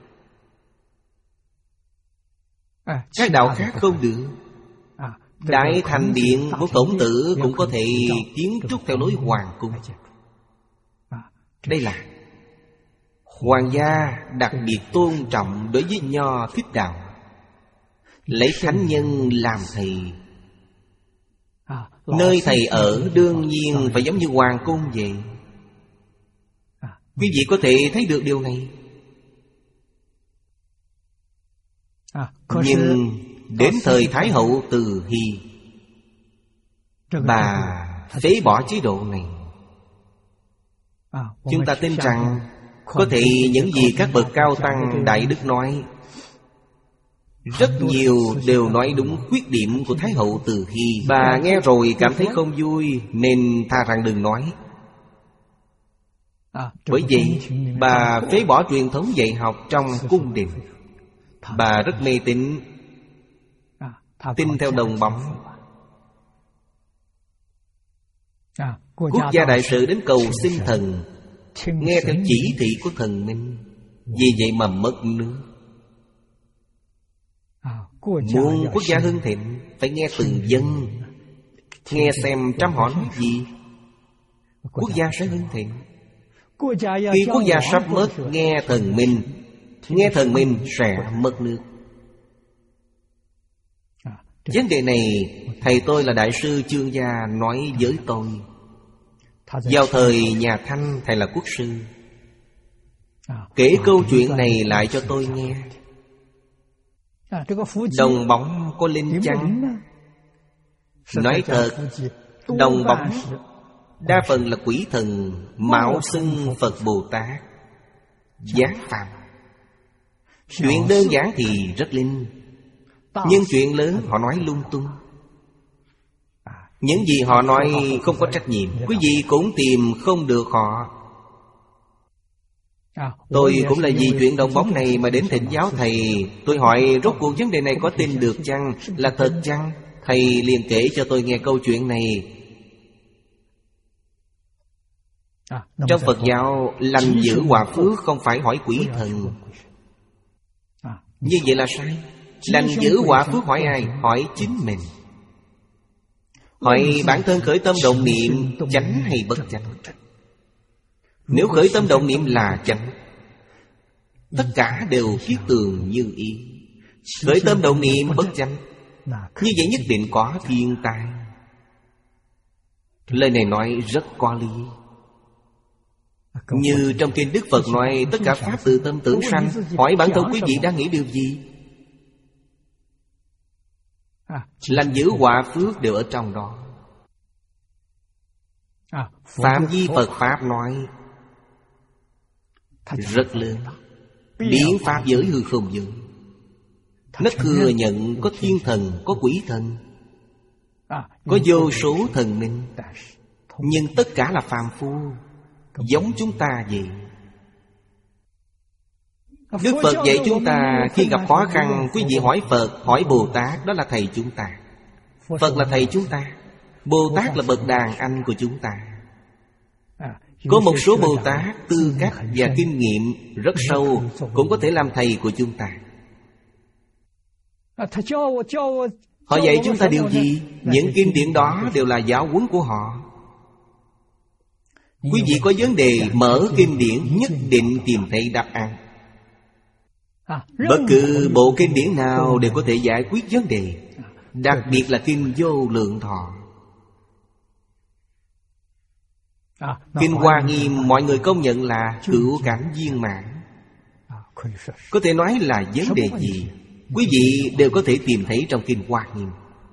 Các đạo khác không được. Đại thành điện của Khổng Tử cũng có thể kiến trúc theo lối hoàng cung. Đây là hoàng gia đặc biệt tôn trọng đối với Nho Thích Đạo, lấy thánh nhân làm thầy. Nơi thầy ở đương nhiên phải giống như hoàng cung vậy. Quý vị có thể thấy được điều này. Nhưng đến thời Thái hậu Từ Hy, bà phế bỏ chế độ này. Chúng ta tin rằng có thể những gì các bậc cao tăng Đại Đức nói, rất nhiều đều nói đúng khuyết điểm của Thái hậu Từ Hy. Bà nghe rồi cảm thấy không vui, nên tha rằng đừng nói. Bởi vậy bà phế bỏ truyền thống dạy học trong cung điện. Bà rất mê tín, tin theo đồng bóng. Quốc gia đại sự đến cầu xin thần, nghe theo chỉ thị của thần minh. Vì vậy mà mất nước. Muốn quốc gia hưng thịnh phải nghe từng dân, nghe xem trăm họ nói gì, quốc gia sẽ hưng thịnh. Khi quốc gia sắp mất, nghe thần minh, nghe thần minh sẽ mất nước. Vấn đề này thầy tôi là Đại sư Chương Gia nói với tôi. Vào thời nhà Thanh, thầy là quốc sư, kể câu chuyện này lại cho tôi nghe. Đồng bóng có linh chăng? Nói thật, đồng bóng đa phần là quỷ thần mạo xưng Phật Bồ Tát giáng phàm. Chuyện đơn giản thì rất linh, nhưng chuyện lớn họ nói lung tung. Những gì họ nói không có trách nhiệm, quý vị cũng tìm không được họ. Tôi cũng là vì chuyện đồng bóng này mà đến thỉnh giáo thầy. Tôi hỏi rốt cuộc vấn đề này có tin được chăng? Là thật chăng? Thầy liền kể cho tôi nghe câu chuyện này. Trong Phật giáo, lành dữ hòa phước không phải hỏi quỷ thần. Như vậy là sai. Lành dữ hòa phước hỏi ai? Hỏi chính mình. Hỏi bản thân khởi tâm động niệm chánh hay bất chánh. Nếu khởi tâm động niệm là chánh, tất cả đều kiết tường như ý. Khởi tâm động niệm bất chánh, như vậy nhất định có thiên tai. Lời này nói rất có lý. Như trong kinh Đức Phật nói, tất cả pháp từ tâm tưởng sanh. Hỏi bản thân quý vị đang nghĩ điều gì? Lành dữ họa phước đều ở trong đó. Phạm vi Phật Pháp nói rất lớn. Biến Pháp giới hư không giới, nó thừa nhận có thiên thần, có quỷ thần, có vô số thần minh. Nhưng tất cả là phàm phu, giống chúng ta vậy. Đức Phật dạy chúng ta, khi gặp khó khăn, quý vị hỏi Phật, hỏi Bồ Tát, đó là thầy chúng ta. Phật là thầy chúng ta, Bồ Tát là bậc đàn anh của chúng ta. Có một số Bồ Tát tư cách và kinh nghiệm rất sâu, cũng có thể làm thầy của chúng ta. Họ dạy chúng ta điều gì? Những kinh điển đó đều là giáo huấn của họ. Quý vị có vấn đề, mở kinh điển nhất định tìm thấy đáp án. Bất cứ bộ kinh điển nào đều có thể giải quyết vấn đề. Đặc biệt là kinh Vô Lượng Thọ. Kinh Hoa Nghiêm mọi người công nhận là cửu cảnh viên mãn. Có thể nói là vấn đề gì, quý vị đều có thể tìm thấy trong kinh Hoa Nghiêm.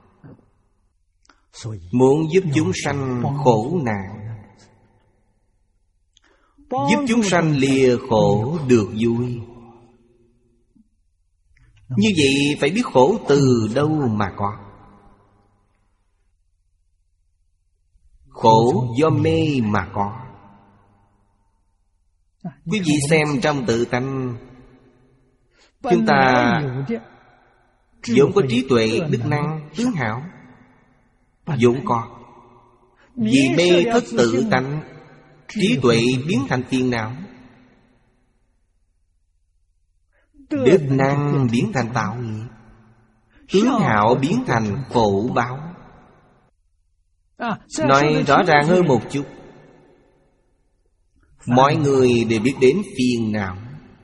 Muốn giúp chúng sanh khổ nạn, giúp chúng sanh lìa khổ được vui, Như vậy phải biết khổ từ đâu mà có. Khổ do mê mà có. Quý vị xem trong tự tánh, chúng ta vốn có trí tuệ, đức năng, tướng hảo, vốn có. Vì mê thất tự tánh, trí tuệ biến thành phiền não, đức năng biến thành tạo nghiệp, tướng hảo biến thành khổ báo. Nói rõ ràng hơn một chút, mọi người đều biết đến phiền não.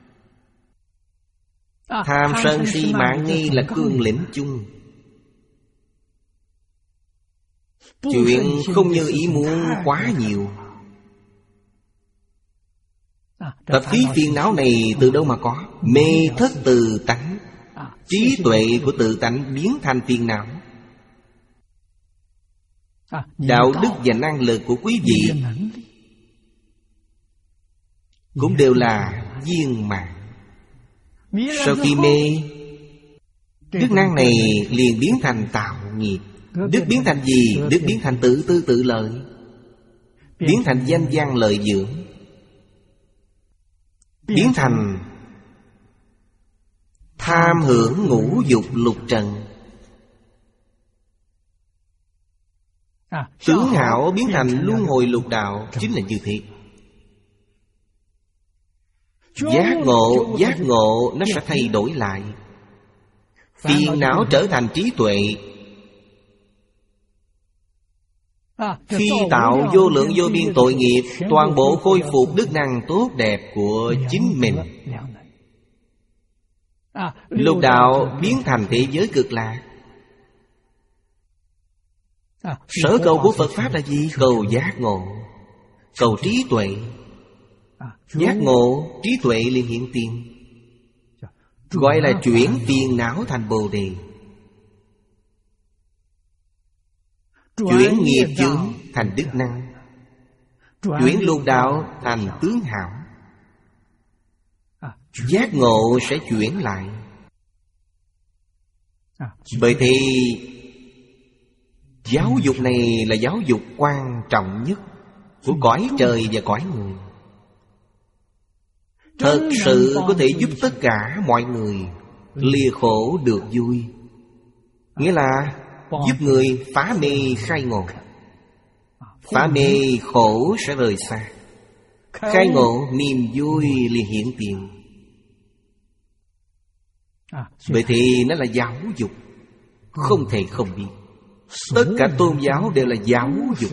Tham sân si mạn nghi là cương lĩnh chung. Chuyện không như ý muốn quá nhiều. Tập khí phiền não này từ đâu mà có? Mê thất tự tánh, trí tuệ của tự tánh biến thành phiền não. Đạo đức và năng lực của quý vị cũng đều là viên mãn. Sau khi mê, đức năng này liền biến thành tạo nghiệp. Đức biến thành gì? Đức biến thành tự tư tự lợi, biến thành danh văn lợi dưỡng, biến thành tham hưởng ngũ dục lục trần. Tướng hảo biến thành luân hồi lục đạo, chính là như thế. Giác ngộ, giác ngộ nó sẽ thay đổi lại. Phiền não trở thành trí tuệ. Khi tạo vô lượng vô biên tội nghiệp, toàn bộ khôi phục đức năng tốt đẹp của chính mình. Lục đạo biến thành thế giới cực lạc. Sở cầu của Phật Pháp là gì? Cầu giác ngộ, cầu trí tuệ. Giác ngộ, trí tuệ liền hiện tiền, gọi là chuyển phiền não thành bồ đề, chuyển nghiệp chướng thành đức năng, chuyển lục đạo thành tướng hảo. Giác ngộ sẽ chuyển lại. Bởi thì giáo dục này là giáo dục quan trọng nhất của cõi trời và cõi người. Thật sự có thể giúp tất cả mọi người lìa khổ được vui. Nghĩa là giúp người phá mê khai ngộ. Phá mê khổ sẽ rời xa, khai ngộ niềm vui liền hiện tiền. Vậy thì nó là giáo dục, không thể không biết. Tất cả tôn giáo đều là giáo dục.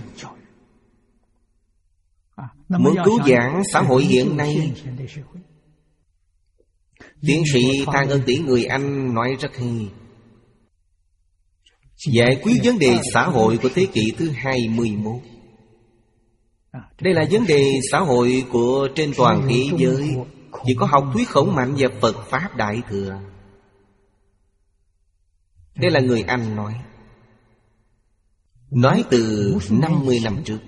Muốn cứu vãn xã hội hiện nay, tiến sĩ Thang Ân Tỷ người Anh nói rất hay. Giải quyết vấn đề xã hội của thế kỷ thứ hai mươi mốt. Đây là vấn đề xã hội của trên toàn thế giới. Chỉ có học thuyết Khổng Mạnh và Phật Pháp Đại Thừa. Đây là người Anh nói, nói từ năm mươi năm trước.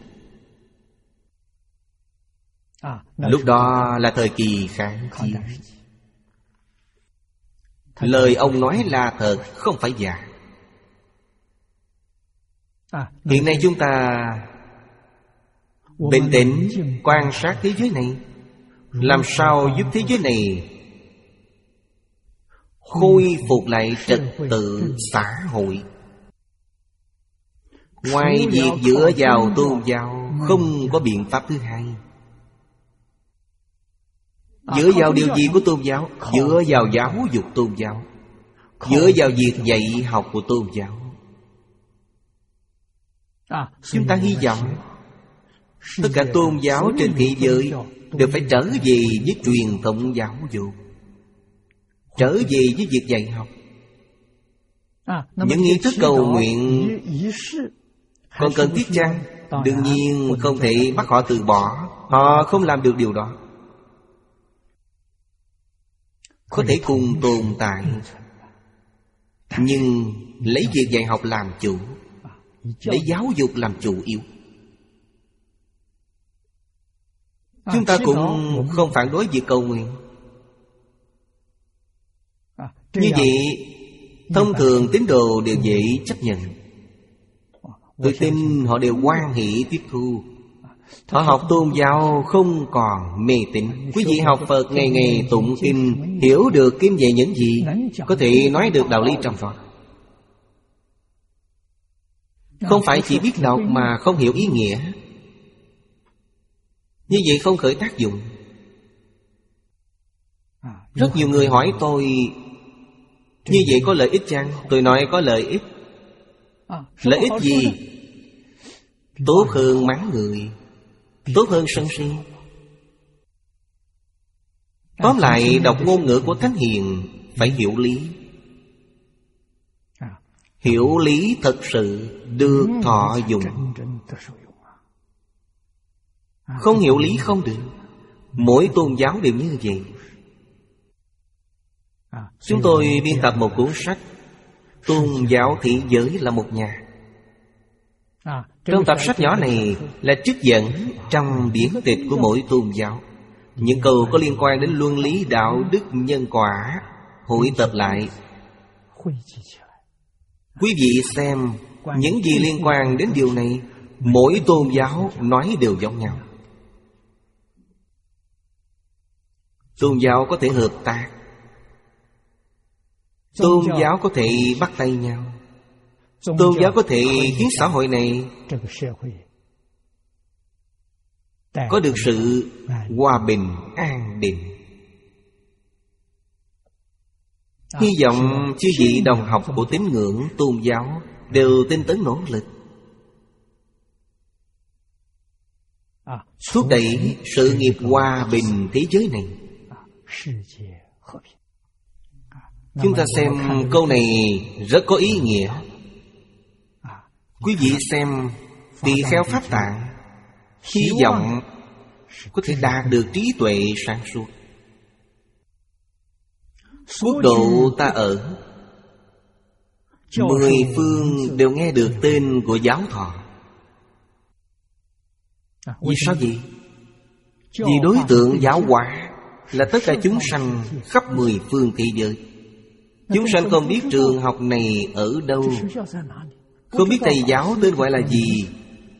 Lúc đó là thời kỳ kháng chiến. Lời ông nói là thật, không phải giả. Hiện nay chúng ta bình tĩnh quan sát thế giới này, làm sao giúp thế giới này khôi phục lại trật tự xã hội. Ngoài việc dựa vào tôn giáo, không có biện pháp thứ hai. Dựa vào điều gì của tôn giáo? Dựa vào giáo dục tôn giáo, dựa vào việc dạy học của tôn giáo. Chúng ta hy vọng tất cả tôn giáo trên thế giới đều phải trở về với truyền thống giáo dục, trở về với việc dạy học. Những nghi thức cầu nguyện còn cần thiết chăng? Đương nhiên không thể bắt họ từ bỏ. Họ không làm được điều đó. Có thể cùng tồn tại, nhưng lấy việc dạy học làm chủ, lấy giáo dục làm chủ yếu. Chúng ta cũng không phản đối việc cầu nguyện. Như vậy thông thường tín đồ đều dễ chấp nhận. Tôi tin họ đều hoan hỷ tiếp thu. Họ học tôn giáo không còn mê tín. Quý vị học Phật ngày ngày tụng kinh, hiểu được kinh dạy những gì, có thể nói được đạo lý trong đó. Không phải chỉ biết đọc mà không hiểu ý nghĩa. Như vậy không khởi tác dụng. Rất nhiều người hỏi tôi, như vậy có lợi ích chăng? Tôi nói có lợi ích. Lợi ích gì? Tốt hơn mắng người, tốt hơn sân si. Tóm lại, đọc ngôn ngữ của Thánh Hiền phải hiểu lý. Hiểu lý thật sự được thọ dụng. Không hiểu lý không được. Mỗi tôn giáo đều như vậy. Chúng tôi biên tập một cuốn sách Tôn giáo thế giới là một nhà. Trong tập sách nhỏ này là trích dẫn trong điển tịch của mỗi tôn giáo. Những câu có liên quan đến luân lý, đạo đức, nhân quả hội tập lại. Quý vị xem những gì liên quan đến điều này, mỗi tôn giáo nói đều giống nhau. Tôn giáo có thể hợp tác, tôn giáo có thể bắt tay nhau, tôn giáo có thể khiến xã hội này có được sự hòa bình, an định. Hy vọng chư vị đồng học của tín ngưỡng tôn giáo đều tinh tấn nỗ lực, thúc đẩy sự nghiệp hòa bình thế giới này. Chúng ta xem câu này rất có ý nghĩa. Quý vị xem tỳ kheo Pháp Tạng, hy vọng có thể đạt được trí tuệ sáng suốt. Quốc độ ta ở, mười phương đều nghe được tên của giáo thọ. Vì sao vậy? Vì đối tượng giáo hóa là tất cả chúng sanh khắp mười phương thế giới. Chúng sanh không biết trường học này ở đâu, không biết thầy giáo tên gọi là gì,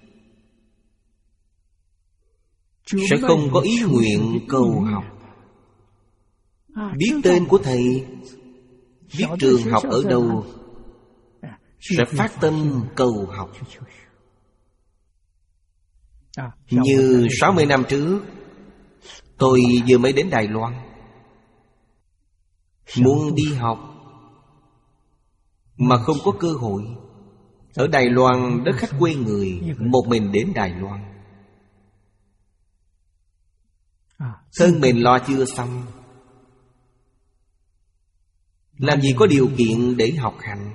sẽ không có ý nguyện cầu học. Biết tên của thầy, biết trường học ở đâu, sẽ phát tâm cầu học. Như sáu mươi năm trước, tôi vừa mới đến Đài Loan, muốn đi học mà không có cơ hội. Ở Đài Loan đất khách quê người, một mình đến Đài Loan, thân mình lo chưa xong, làm gì có điều kiện để học hành.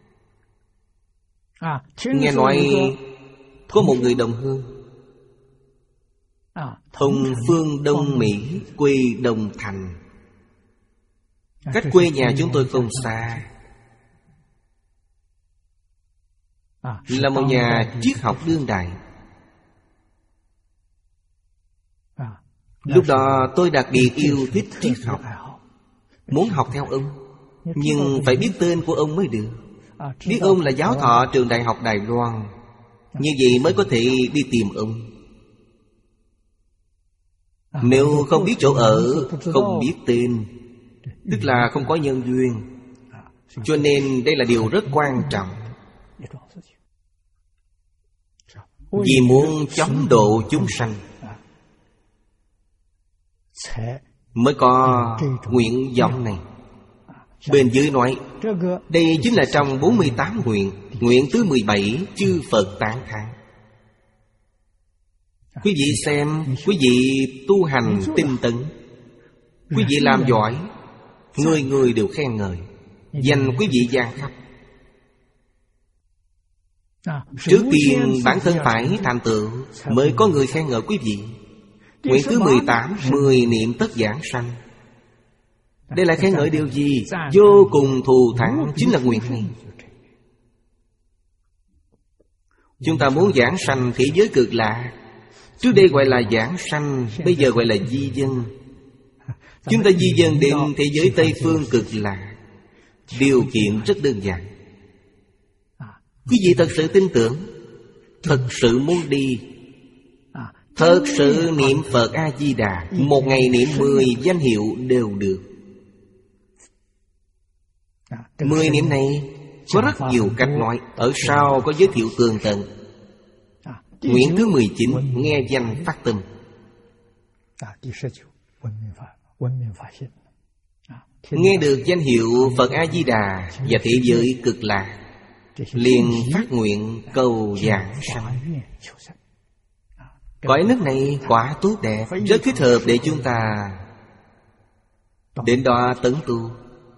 Nghe nói có một người đồng hương, ông Phương Đông Mỹ, quê Đồng Thành, cách quê nhà chúng tôi không xa, là một nhà triết học đương đại. Lúc đó tôi đặc biệt yêu thích triết học, muốn học theo ông, nhưng phải biết tên của ông mới được. Biết ông là giáo thọ trường Đại học Đài Loan, như vậy mới có thể đi tìm ông. Nếu không biết chỗ ở, không biết tên, tức là không có nhân duyên. Cho nên đây là điều rất quan trọng. Vì muốn chống độ chúng sanh mới có nguyện vọng này. Bên dưới nói, đây chính là trong bốn mươi tám nguyện, nguyện thứ mười bảy chư Phật tán thán. Quý vị xem, quý vị tu hành tinh tấn, quý vị làm giỏi, người người đều khen ngợi, dành quý vị gian khắp. Trước tiên bản thân phải thành tựu, mới có người khen ngợi quý vị. Nguyện thứ mười tám, mười niệm tất giảng sanh. Đây là khen ngợi điều gì? Vô cùng thù thắng chính là nguyện này. Chúng ta muốn giảng sanh thế giới cực lạ. Trước đây gọi là giảng sanh, bây giờ gọi là di dân. Chúng ta di dân đến thế giới Tây phương cực lạ. Điều kiện rất đơn giản. Quý vị thật sự tin tưởng, thật sự muốn đi, thật sự niệm Phật A-di-đà, một ngày niệm mười danh hiệu đều được. Mười niệm này có rất nhiều cách nói. Ở sau có giới thiệu tường tận. Nguyện thứ mười chín, nghe danh phát tâm. Nghe được danh hiệu Phật A-di-đà và thế giới cực lạc, liền phát nguyện cầu giảng sanh. Cõi nước này quả tốt đẹp, rất thích hợp để chúng ta đến đó tấn tu.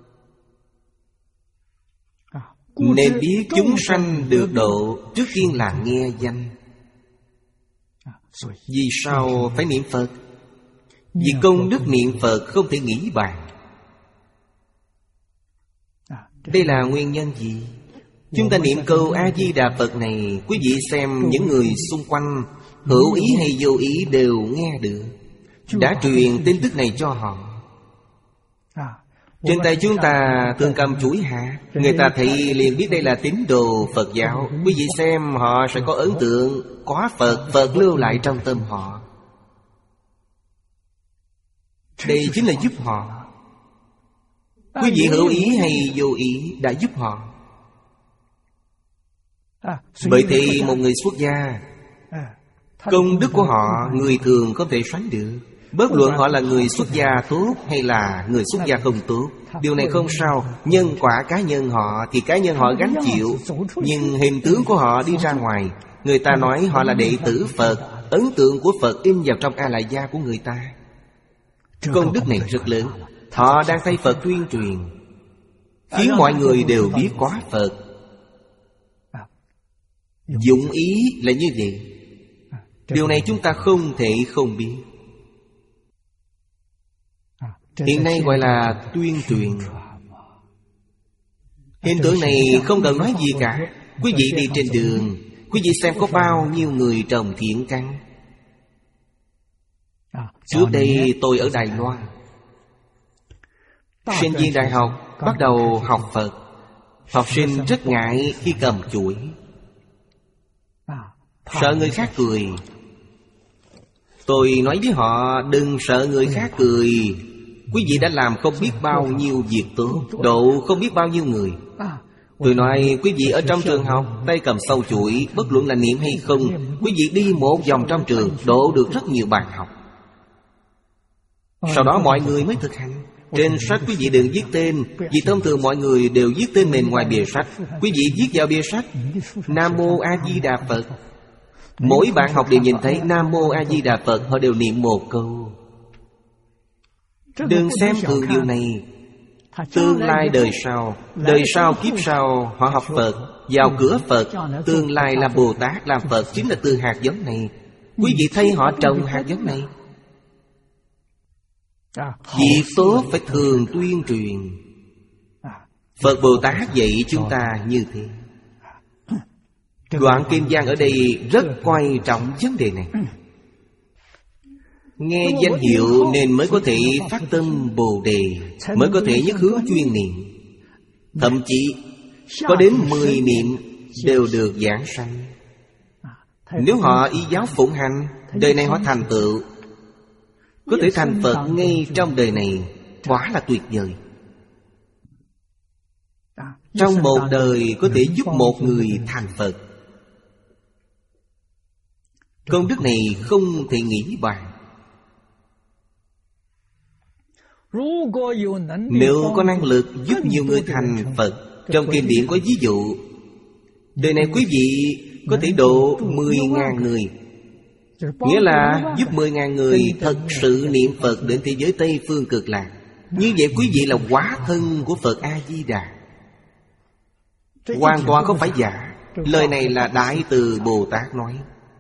Nên biết chúng sanh được độ, trước tiên là nghe danh. Vì sao phải niệm Phật? Vì công đức niệm Phật không thể nghĩ bàn. Đây là nguyên nhân gì? Chúng ta niệm câu A-di-đà Phật này, quý vị xem những người xung quanh, hữu ý hay vô ý đều nghe được, đã truyền tin tức này cho họ. Trên tay chúng ta thường cầm chuỗi hạt, người ta thấy liền biết đây là tín đồ Phật giáo. Quý vị xem họ sẽ có ấn tượng, có Phật, Phật lưu lại trong tâm họ. Đây chính là giúp họ. Quý vị hữu ý hay vô ý đã giúp họ. Bởi thì một người xuất gia, công đức của họ người thường không thể sánh được. Bất luận họ là người xuất gia tốt hay là người xuất gia không tốt, điều này không sao. Nhân quả cá nhân họ thì cá nhân họ gánh chịu, nhưng hình tướng của họ đi ra ngoài, người ta nói họ là đệ tử Phật. Ấn tượng của Phật in vào trong a lại gia của người ta. Công đức này rất lớn. Họ đang thay Phật tuyên truyền, khiến mọi người đều biết có Phật. Dụng ý là như vậy. Điều này chúng ta không thể không biết. Hiện nay gọi là tuyên truyền. Hiện tượng này không cần nói gì cả. Quý vị đi trên đường, quý vị xem có bao nhiêu người trồng thiện căn. Trước đây tôi ở Đài Loan, sinh viên đại học bắt đầu học Phật. Học sinh rất ngại khi cầm chuỗi, sợ người khác cười. Tôi nói với họ, đừng sợ người khác cười. Quý vị đã làm không biết bao nhiêu việc tốt, độ không biết bao nhiêu người. Tôi nói quý vị ở trong trường học, tay cầm sâu chuỗi, bất luận là niệm hay không, quý vị đi một vòng trong trường, độ được rất nhiều bạn học. Sau đó mọi người mới thực hành. Trên sách quý vị đừng viết tên, vì thông thường mọi người đều viết tên mình ngoài bìa sách. Quý vị viết vào bìa sách Nam Mô A Di Đà Phật. Mỗi bạn học đều nhìn thấy Nam Mô A Di Đà Phật, họ đều niệm một câu. Đừng xem thường điều này. Tương lai đời sau, đời sau kiếp sau, họ học Phật, vào cửa Phật. Tương lai làm Bồ Tát, làm Phật chính là từ hạt giống này. Quý vị thấy họ trồng hạt giống này. Việc tốt phải thường tuyên truyền. Phật Bồ Tát dạy chúng ta như thế. Đoạn Kim Giang ở đây rất quan trọng vấn đề này. Nghe danh hiệu nên mới có thể phát tâm Bồ Đề, mới có thể nhất hướng chuyên niệm. Thậm chí có đến mười niệm đều được giảng sanh. Nếu họ y giáo phụng hành, đời này họ thành tựu, có thể thành Phật ngay trong đời này, quả là tuyệt vời. Trong một đời có thể giúp một người thành Phật. Công đức này không thể nghĩ bàn. Nếu có năng lực giúp nhiều người thành Phật, trong kinh điển có ví dụ, đời này quý vị có thể độ mười ngàn người. Nghĩa là giúp mười ngàn người thật sự niệm Phật đến thế giới Tây Phương Cực Lạc. Như vậy quý vị là hóa thân của Phật A-di-đà, hoàn toàn không phải giả. Lời này là Đại Từ Bồ Tát nói.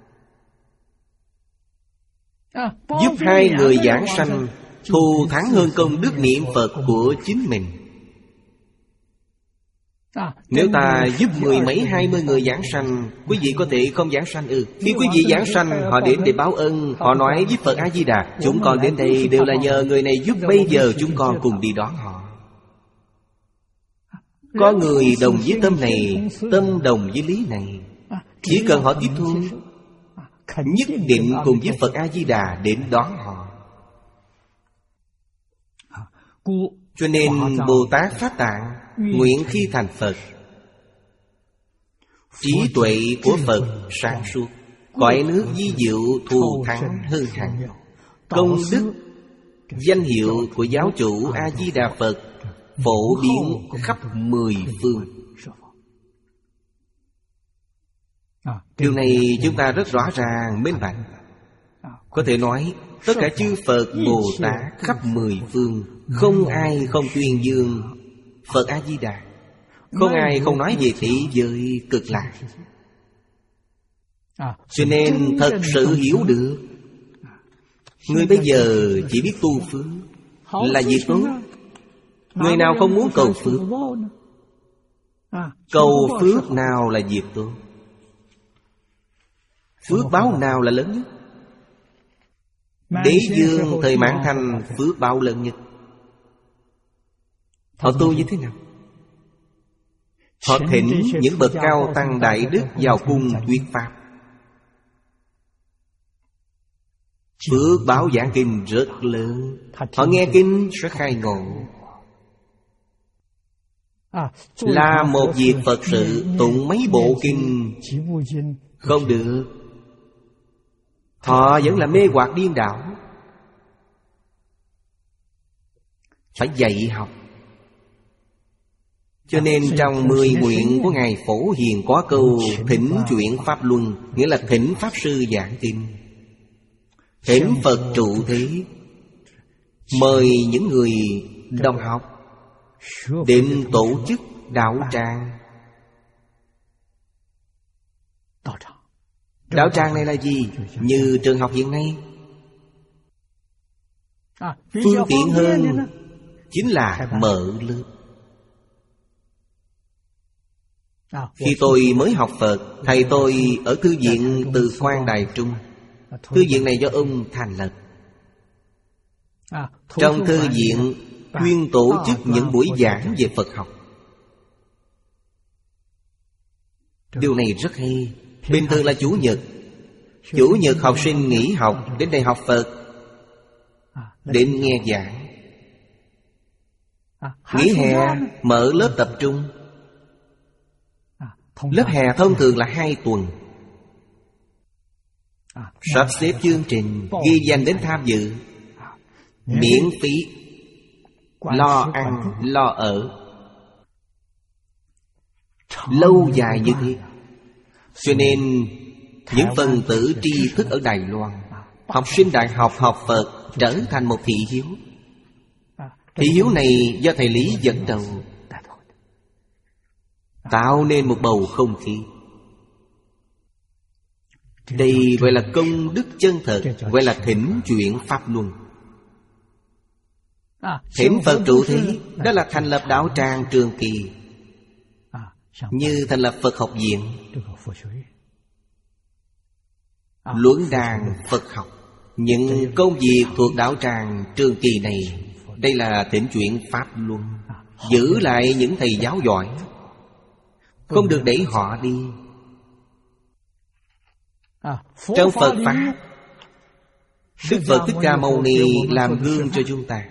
Giúp hai người giảng sanh thù thắng hơn công đức niệm Phật của chính mình. Nếu ta giúp mười mấy hai mươi người giảng sanh, quý vị có thể không giảng sanh ư? Khi quý vị giảng sanh, họ đến để báo ân. Họ nói với Phật A-di-đà, chúng con đến đây đều là nhờ người này giúp, bây giờ chúng con cùng đi đón họ. Có người đồng với tâm này, tâm đồng với lý này. Chỉ cần họ tiếp thu, nhất định cùng với Phật A-di-đà đến đón họ. Cho nên Bồ Tát Pháp Tạng nguyện khi thành Phật, trí tuệ của Phật sáng suốt, cõi nước vi diệu thù thắng hưng hằng, công đức danh hiệu của giáo chủ A-di-đà Phật phổ biến khắp mười phương. Điều này chúng ta rất rõ ràng minh bạch. Có thể nói tất cả chư Phật Bồ Tát khắp mười phương, không ai không tuyên dương Phật A-di-đà, không ai không nói về thế giới cực lạc. Cho nên thật sự hiểu được, người bây giờ chỉ biết tu phước là việc tốt. Người nào không muốn cầu phước? Cầu phước nào là việc tốt? Phước báo nào là lớn nhất? Đế Dương thời Mãn Thanh phước báo lớn nhất. Họ tu như thế nào? Họ thỉnh những bậc cao tăng đại đức vào cung thuyết pháp. Phước báo giảng kinh rất lớn. Họ nghe kinh sẽ khai ngộ. Là một việc Phật sự, tụng mấy bộ kinh không được. Họ vẫn là mê hoặc điên đảo. Phải dạy học. Cho nên trong mười nguyện của Ngài Phổ Hiền có câu thỉnh chuyển Pháp Luân, nghĩa là thỉnh Pháp Sư giảng kinh, thỉnh Phật trụ thế, mời những người đồng học đến tổ chức đạo tràng. Đạo tràng này là gì? Như trường học hiện nay. Phương tiện hơn chính là mở lớp. Khi tôi mới học Phật, thầy tôi ở thư viện Từ Quan Đài Trung. Thư viện này do ông thành lập. Trong thư viện chuyên tổ chức những buổi giảng về Phật học. Điều này rất hay. Bình thường là Chủ nhật. Chủ nhật học sinh nghỉ học đến đây học Phật, đến nghe giảng. Nghỉ hè mở lớp tập trung. Lớp hè thông thường là hai tuần. Sắp xếp chương trình, ghi danh đến tham dự, miễn phí, lo ăn, lo ở. Lâu dài như thế. Cho nên những phần tử tri thức ở Đài Loan, học sinh đại học học Phật trở thành một thị hiếu. Thị hiếu này do thầy Lý dẫn đầu, tạo nên một bầu không khí. Đây gọi là công đức chân thật, gọi là thỉnh chuyển Pháp Luân. Thỉnh Phật trụ thế, đó là thành lập đạo tràng trường kỳ, như thành lập Phật học viện, luận đàn Phật học. Những công việc thuộc đạo tràng trường kỳ này, đây là thỉnh chuyển Pháp Luân. Giữ lại những thầy giáo giỏi, không được để họ đi. Trong Phật Pháp, Đức Phật Thích Ca Mâu Ni làm gương cho chúng ta.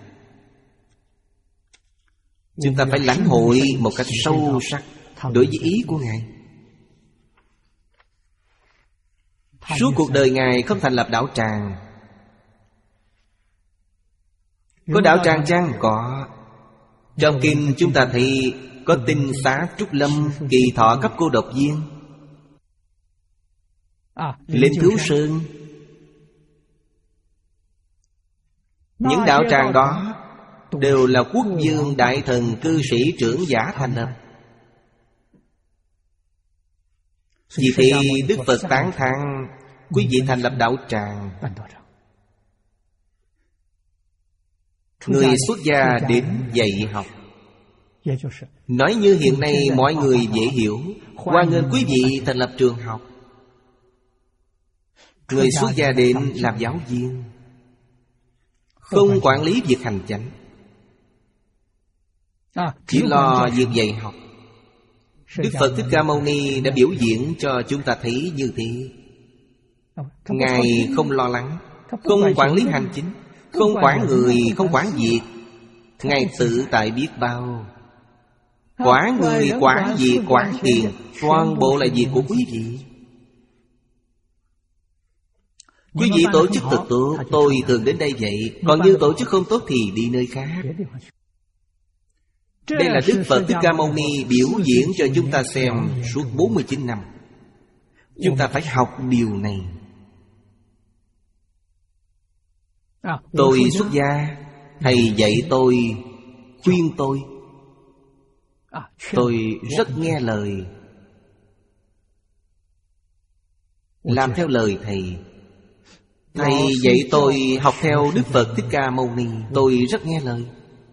Chúng ta phải lãnh hội một cách sâu sắc đối với ý của Ngài. Suốt cuộc đời Ngài không thành lập đạo tràng. Có đạo tràng chăng? Có. Trong kinh chúng ta thấy có Tinh Xá Trúc Lâm, Kỳ Thọ Cấp Cô Độc Viên, Linh Thiếu Sơn. Những đạo tràng đó đều là quốc vương đại thần cư sĩ trưởng giả thành lập. Vì thế Đức Phật tán thán quý vị thành lập đạo tràng. Người xuất gia đến dạy học. Nói như hiện nay mọi người dễ hiểu, hoan nghênh quý vị thành lập trường học. Người xuất gia đến làm giáo viên, không quản lý việc hành chánh, chỉ lo việc dạy học. Đức Phật Thích Ca Mâu Ni đã biểu diễn cho chúng ta thấy như thế. Ngài không lo lắng, không quản lý hành chính, không quản người, không quản việc. Ngài tự tại biết bao. Quản người, quản việc, quản tiền, toàn bộ là việc của quý vị. Quý vị tổ chức thật tốt, tôi thường đến đây vậy. Còn như tổ chức không tốt thì đi nơi khác. Đây là Đức Phật Thích Ca Mâu Ni biểu diễn cho chúng ta xem suốt bốn mươi chín năm. Chúng ta phải học điều này. Tôi xuất gia, thầy dạy tôi, khuyên tôi. Tôi rất nghe lời, làm theo lời thầy. Thầy dạy tôi học theo Đức Phật Thích Ca Mâu Ni, tôi rất nghe lời.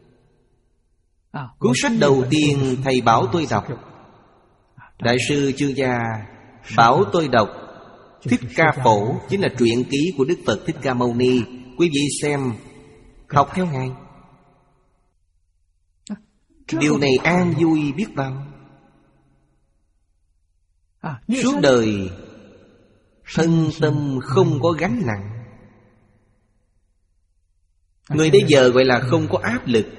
Cuốn sách đầu tiên thầy bảo tôi đọc, Đại sư Chương Gia bảo tôi đọc Thích Ca Phổ, chính là truyện ký của Đức Phật Thích Ca Mâu Ni. Quý vị xem, học theo Ngài. Điều này an vui biết bao. Suốt đời thân tâm không có gánh nặng. Người bây giờ gọi là không có áp lực.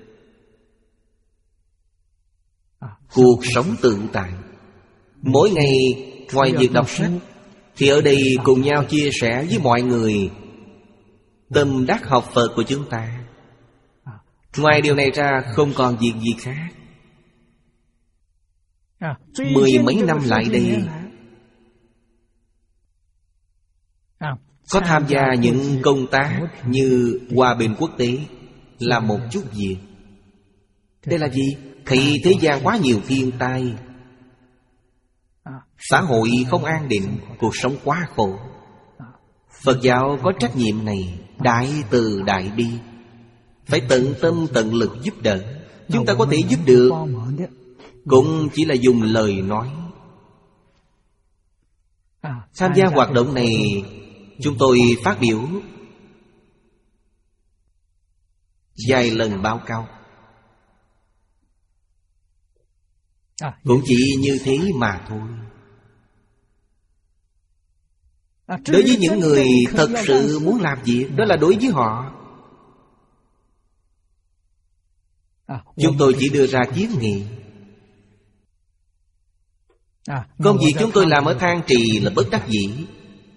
Cuộc sống tự tại. Mỗi ngày ngoài việc đọc sách thì ở đây cùng nhau chia sẻ với mọi người tâm đắc học Phật của chúng ta. Ngoài điều này ra không còn việc gì khác. Mười mấy năm lại đây, có tham gia những công tác như hòa bình quốc tế là một chút việc. Đây là gì? Thì thế gian quá nhiều thiên tai, xã hội không an định, cuộc sống quá khổ. Phật giáo có trách nhiệm này, đại từ đại bi, phải tận tâm tận lực giúp đỡ. Chúng ta có thể giúp được cũng chỉ là dùng lời nói. Tham gia hoạt động này, chúng tôi phát biểu vài lần báo cáo, cũng chỉ như thế mà thôi. Đối với những người thật sự muốn làm việc, đó là đối với họ. Chúng tôi chỉ đưa ra kiến nghị. Công việc chúng tôi làm ở Thang Trì là bất đắc dĩ,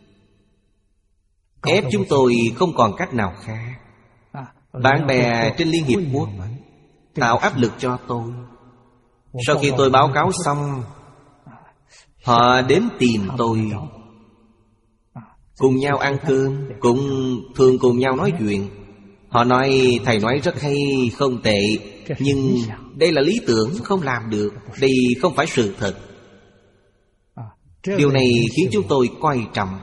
ép chúng tôi không còn cách nào khác. Bạn bè trên Liên Hiệp Quốc tạo áp lực cho tôi. Sau khi tôi báo cáo xong, họ đến tìm tôi, cùng nhau ăn cơm, cũng thường cùng nhau nói chuyện. Họ nói thầy nói rất hay, không tệ, nhưng đây là lý tưởng, không làm được. Đây không phải sự thật. Điều này khiến chúng tôi coi trọng.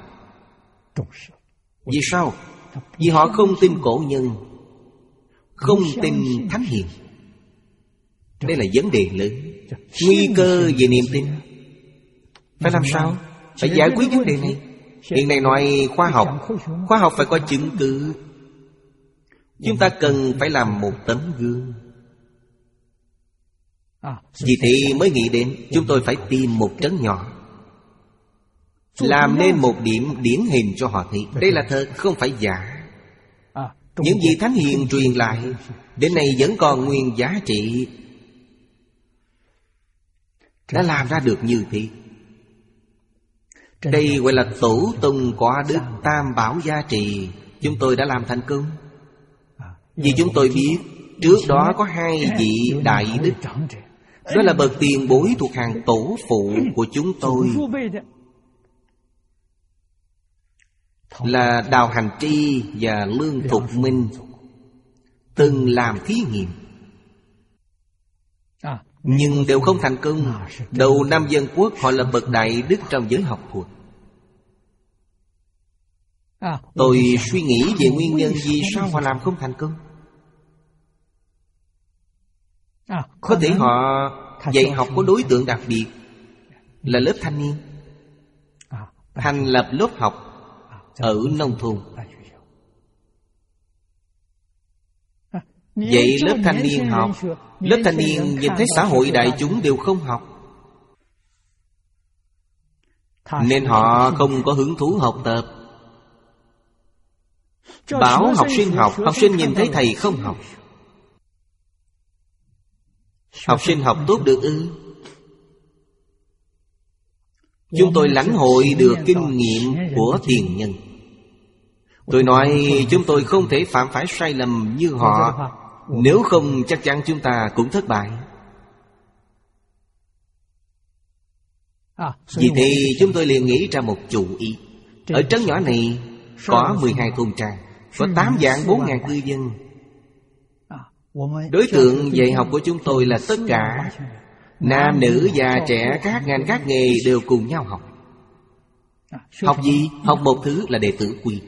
Vì sao? Vì họ không tin cổ nhân, không tin thánh hiền. Đây là vấn đề lớn, nguy cơ về niềm tin. Phải làm sao? Phải giải quyết vấn đề này. Hiện nay nói khoa học, khoa học phải có chứng cứ. Chúng ta cần phải làm một tấm gương. Vì thế mới nghĩ đến chúng tôi phải tìm một trấn nhỏ, làm nên một điểm điển hình cho họ thấy. Đây là thật, không phải giả. Những gì thánh hiền truyền lại đến nay vẫn còn nguyên giá trị. Đã làm ra được như thế. Đây gọi là tổ tông có đức, tam bảo gia trì. Chúng tôi đã làm thành công. Vì chúng tôi biết trước đó có hai vị đại đức, đó là bậc tiền bối thuộc hàng tổ phụ của chúng tôi, là Đào Hành Tri và Lương Thục Minh, từng làm thí nghiệm nhưng đều không thành công. Đầu năm Dân Quốc họ là bậc đại đức trong giới học thuật. Tôi suy nghĩ về nguyên nhân vì sao họ làm không thành công. Có thể họ dạy học có đối tượng đặc biệt, là lớp thanh niên, thành lập lớp học ở nông thôn. Dạy lớp thanh niên học, lớp thanh niên nhìn thấy xã hội đại chúng đều không học, nên họ không có hứng thú học tập. Bảo học sinh học, học sinh nhìn thấy thầy không học. Học sinh học tốt được ư? Chúng tôi lãnh hội được kinh nghiệm của tiền nhân. Tôi nói chúng tôi không thể phạm phải sai lầm như họ, nếu không chắc chắn chúng ta cũng thất bại. Vì thế chúng tôi liền nghĩ ra một chủ ý. Ở trấn nhỏ này có mười hai thôn trang, có tám vạn bốn ngàn cư dân. Đối tượng dạy học của chúng tôi là tất cả nam, nữ, già, trẻ, các ngành các nghề đều cùng nhau học. Học gì? Học một thứ là đệ tử quy.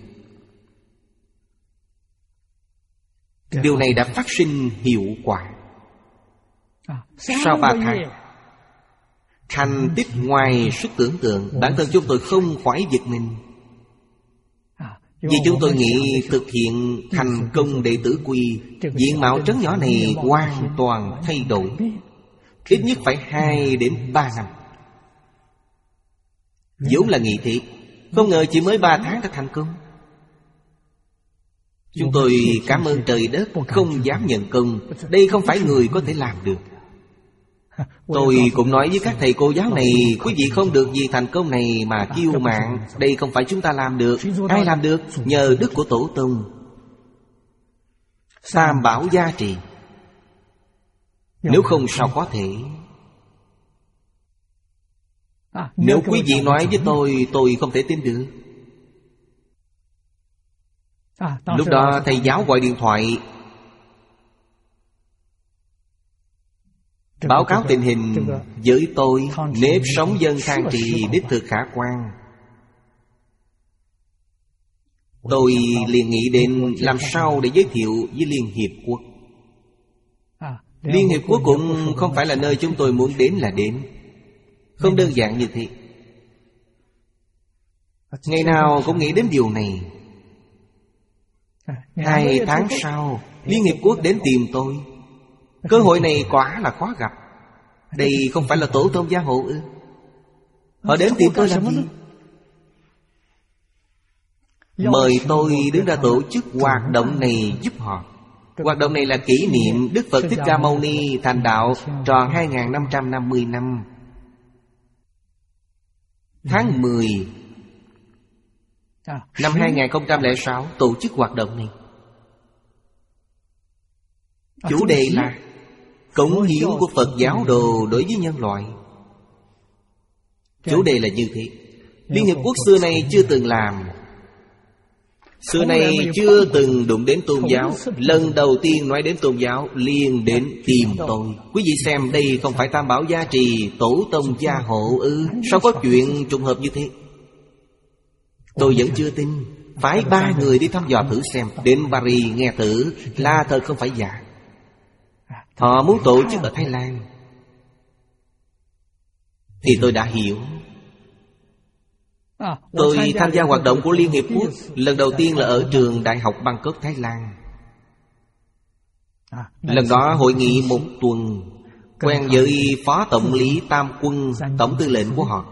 Điều này đã phát sinh hiệu quả. Sau ba tháng, thành tích ngoài sức tưởng tượng. Bản thân chúng tôi không khỏi giật mình, vì chúng tôi nghĩ thực hiện thành công đệ tử quy, diện mạo trấn nhỏ này hoàn toàn thay đổi. Ít nhất phải hai đến ba năm. vốn là nghị thị, không ngờ chỉ mới ba tháng đã thành công. Chúng tôi cảm ơn trời đất, không dám nhận công. Đây không phải người có thể làm được. Tôi cũng nói với các thầy cô giáo này, quý vị không được vì thành công này mà kiêu mạn. Đây không phải chúng ta làm được. Ai làm được? Nhờ đức của tổ tông. Tam bảo gia trì. Nếu không sao có thể. Nếu quý vị nói với tôi, tôi không thể tin được. Lúc đó thầy giáo gọi điện thoại báo cáo tình hình với tôi. Nếp sống dân Thang Trì đích thực khả quan. Tôi liền nghĩ đến làm sao để giới thiệu với Liên Hiệp Quốc. Liên Hiệp Quốc cũng không phải là nơi chúng tôi muốn đến là đến. Không đơn giản như thế. Ngày nào cũng nghĩ đến điều này. Hai tháng sau, Liên Hiệp Quốc đến tìm tôi. Cơ hội này quả là khó gặp. Đây không phải là tổ tông gia hộ ư? Họ đến tìm tôi làm gì? Mời tôi đứng ra tổ chức hoạt động này giúp họ. Hoạt động này là kỷ niệm Đức Phật Thích Ca Mâu Ni thành đạo tròn hai nghìn năm trăm năm mươi năm. Tháng mười năm hai nghìn không trăm lẻ sáu tổ chức hoạt động này. Chủ đề là cống hiến của Phật giáo đồ đối với nhân loại. Chủ đề là như thế. Liên Hiệp Quốc xưa nay chưa từng làm. Xưa nay chưa từng đụng đến tôn giáo. Lần đầu tiên nói đến tôn giáo liền đến tìm tôi. Quý vị xem, đây không phải Tam Bảo gia trì, tổ tông gia hộ ư? Sao có chuyện trùng hợp như thế? Tôi vẫn chưa tin. Phải ba người đi thăm dò thử xem. Đến Paris nghe thử là thật không phải giả. Họ muốn tổ chức ở Thái Lan. Thì tôi đã hiểu. Tôi tham gia hoạt động của Liên Hiệp Quốc lần đầu tiên là ở trường Đại học Bangkok, Thái Lan. Lần đó hội nghị một tuần, quen với Phó Tổng lý Tam Quân, tổng tư lệnh của họ.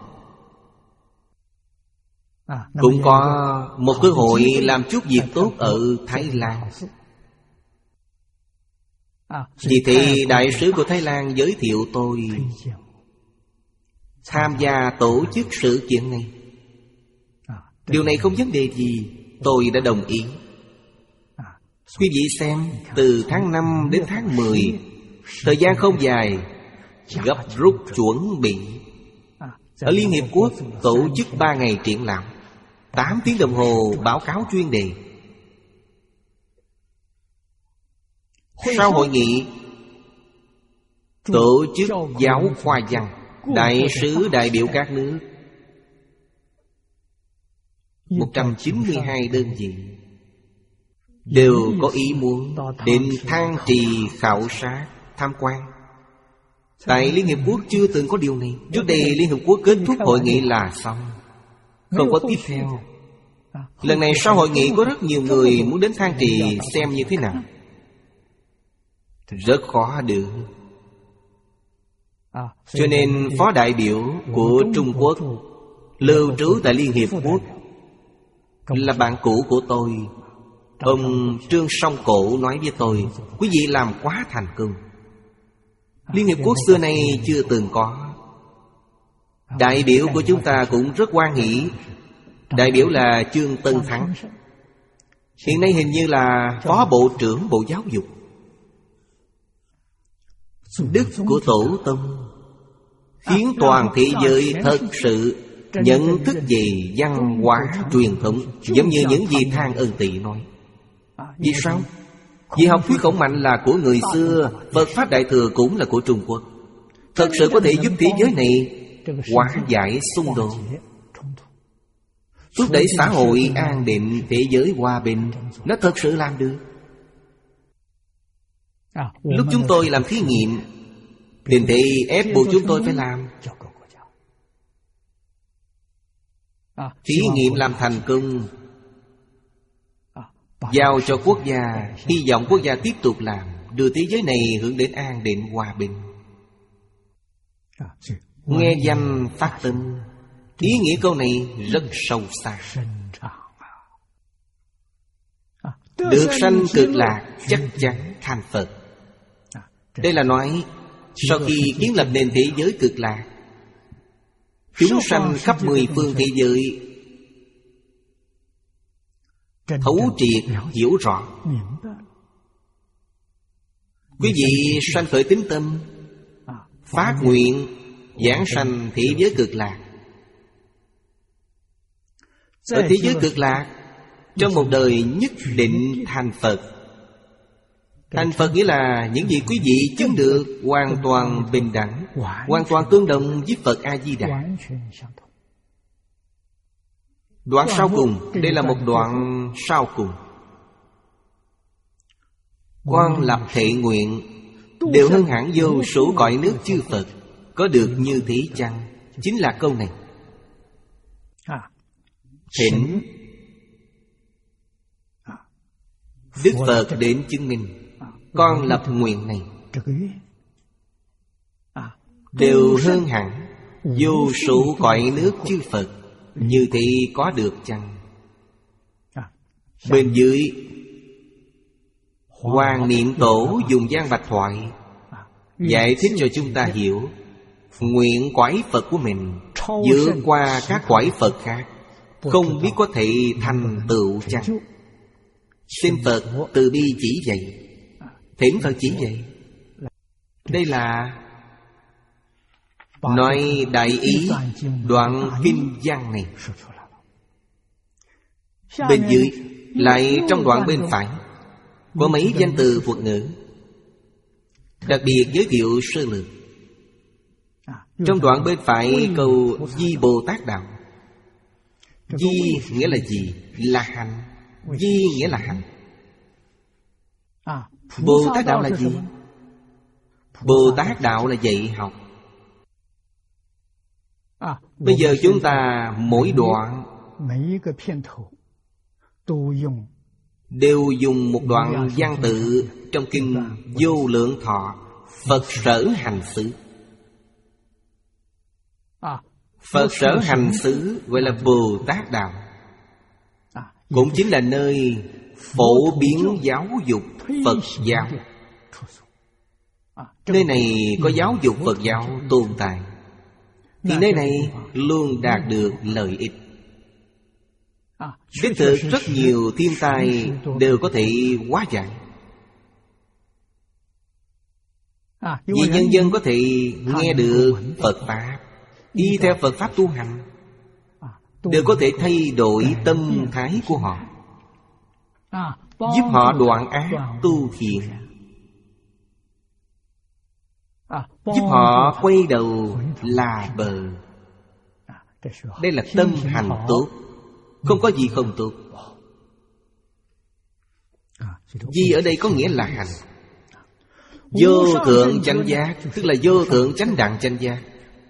Cũng có một cơ hội làm chút việc tốt ở Thái Lan. Vì thế đại sứ của Thái Lan giới thiệu tôi tham gia tổ chức sự kiện này. Điều này không vấn đề gì, tôi đã đồng ý. Quý vị xem, từ tháng năm đến tháng mười, thời gian không dài, gấp rút chuẩn bị. Ở Liên Hiệp Quốc tổ chức ba ngày triển lãm, tám tiếng đồng hồ báo cáo chuyên đề. Sau hội nghị, tổ chức giáo khoa văn, đại sứ đại biểu các nước một trăm chín mươi hai đơn vị đều có ý muốn đến Thang Trì khảo sát, tham quan. Tại Liên Hiệp Quốc chưa từng có điều này. Trước đây Liên Hiệp Quốc kết thúc hội nghị là xong, không có tiếp theo. Lần này sau hội nghị có rất nhiều người muốn đến Thang Trì xem như thế nào. Rất khó được. Cho nên phó đại biểu của Trung Quốc lưu trú tại Liên Hiệp Quốc, là bạn cũ của tôi. Ông Trương Song Cổ nói với tôi: quý vị làm quá thành công. Liên Hiệp Quốc xưa nay chưa từng có. Đại biểu của chúng ta cũng rất hoan hỷ. Đại biểu là Trương Tân Thắng, hiện nay hình như là Phó Bộ trưởng Bộ Giáo dục. Đức của Tổ Tông khiến toàn thế giới thật sự nhận thức về văn hóa truyền thống, giống như những gì Thang Ân Tị nói. Vì sao? Vì học thuyết khổng mạnh là của người xưa, Phật Pháp Đại Thừa cũng là của Trung Quốc. Thật sự có thể giúp thế giới này hóa giải xung đột, thúc đẩy xã hội an định, thế giới hòa bình. Nó thật sự làm được. Lúc chúng tôi làm thí nghiệm, tiền thị ép buộc chúng tôi phải làm. Thí nghiệm làm thành công, giao cho quốc gia, hy vọng quốc gia tiếp tục làm, đưa thế giới này hướng đến an định hòa bình. Nghe danh phát tâm, ý nghĩa câu này rất sâu xa. Được sanh cực lạc chắc chắn thành Phật. Đây là nói sau khi kiến lập nền thế giới cực lạc, chúng sanh khắp mười phương thế giới thấu triệt hiểu rõ. Quý vị sanh khởi tín tâm, phát nguyện giảng sanh thế giới cực lạc. Ở thế giới cực lạc, trong một đời nhất định thành Phật. Thành Phật nghĩa là những gì quý vị chứng được hoàn toàn bình đẳng, hoàn toàn tương đồng với Phật A-di-đà. Đoạn sau cùng, đây là một đoạn sau cùng. Quan lập thệ nguyện, đều hơn hẳn vô số cõi nước chư Phật. Có được như thế chăng? Chính là câu này. Thỉnh Đức Phật đến chứng minh con lập nguyện này, đều hơn hẳn vô số cõi nước chư Phật. Như thế có được chăng? Bên dưới, Hoàng Niệm Tổ dùng Giang Bạch Thoại giải thích cho chúng ta hiểu nguyện cõi Phật của mình vượt qua các cõi Phật khác, không biết có thể thành tựu chăng. Xin Phật từ bi chỉ dạy, thỉnh Phật chỉ dạy. Đây là nói đại ý đoạn kinh văn này. Bên dưới lại trong đoạn bên phải có mấy danh từ thuật ngữ đặc biệt giới thiệu sơ lược. Trong đoạn bên phải câu Di Bồ Tát Đạo. Di nghĩa là gì? Là hành. Di nghĩa là hành. Bồ Tát Đạo là gì? Bồ Tát Đạo là dạy học. Bây giờ chúng ta mỗi đoạn đều dùng một đoạn văn tự trong kinh Vô Lượng Thọ Phật Sở Hành Xứ. Phật Sở Hành Xứ gọi là Bồ Tát Đạo, cũng chính là nơi phổ biến giáo dục Phật giáo. Nơi này có giáo dục Phật giáo tồn tại, thì nơi này luôn đạt được lợi ích. Đích thực rất nhiều thiên tai đều có thể hóa giải, vì nhân dân có thể nghe được Phật Pháp, đi theo Phật Pháp tu hành, đều có thể thay đổi tâm thái của họ, giúp họ đoạn ác tu thiện, giúp họ quay đầu là bờ. Đây là tâm hành tốt, không có gì không tốt. Di ở đây có nghĩa là hành. Vô thượng chánh giác, tức là vô thượng chánh đẳng chánh giác.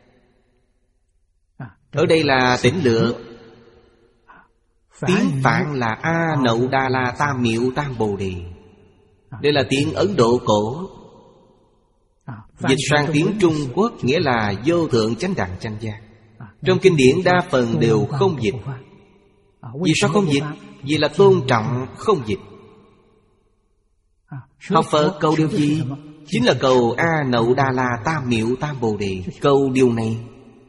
Ở đây là tỉnh lược. Tiếng Phạn là A Nậu Đa La Tam Miệu Tam Bồ Đề. Đây là tiếng Ấn Độ cổ. Dịch sang tiếng Trung Quốc nghĩa là vô thượng chánh đẳng chánh giác. Trong kinh điển đa phần đều không dịch. Vì sao không dịch? Vì là tôn trọng không dịch. Học Phật cầu điều gì? Chính là cầu A Nậu Đà La Tam Miệu Tam Bồ Đề. Cầu điều này.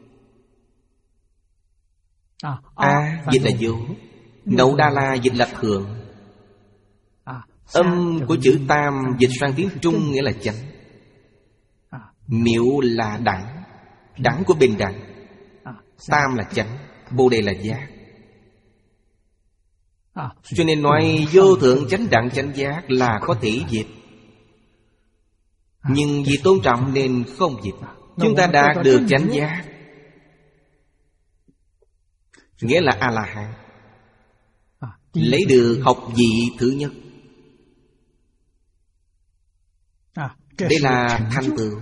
A dịch là vô, Nậu Đà La dịch là thượng. Âm của chữ Tam dịch sang tiếng Trung nghĩa là chánh. Miệu là đẳng, đẳng của bình đẳng. Tam là chánh, Bồ Đề là giác. Cho nên nói vô thượng chánh đẳng chánh giác là có thể dịch. Nhưng vì tôn trọng nên không dịch. Chúng ta đạt được chánh giác, nghĩa là A-la-hán, lấy được học vị thứ nhất. Đây là thành tựu.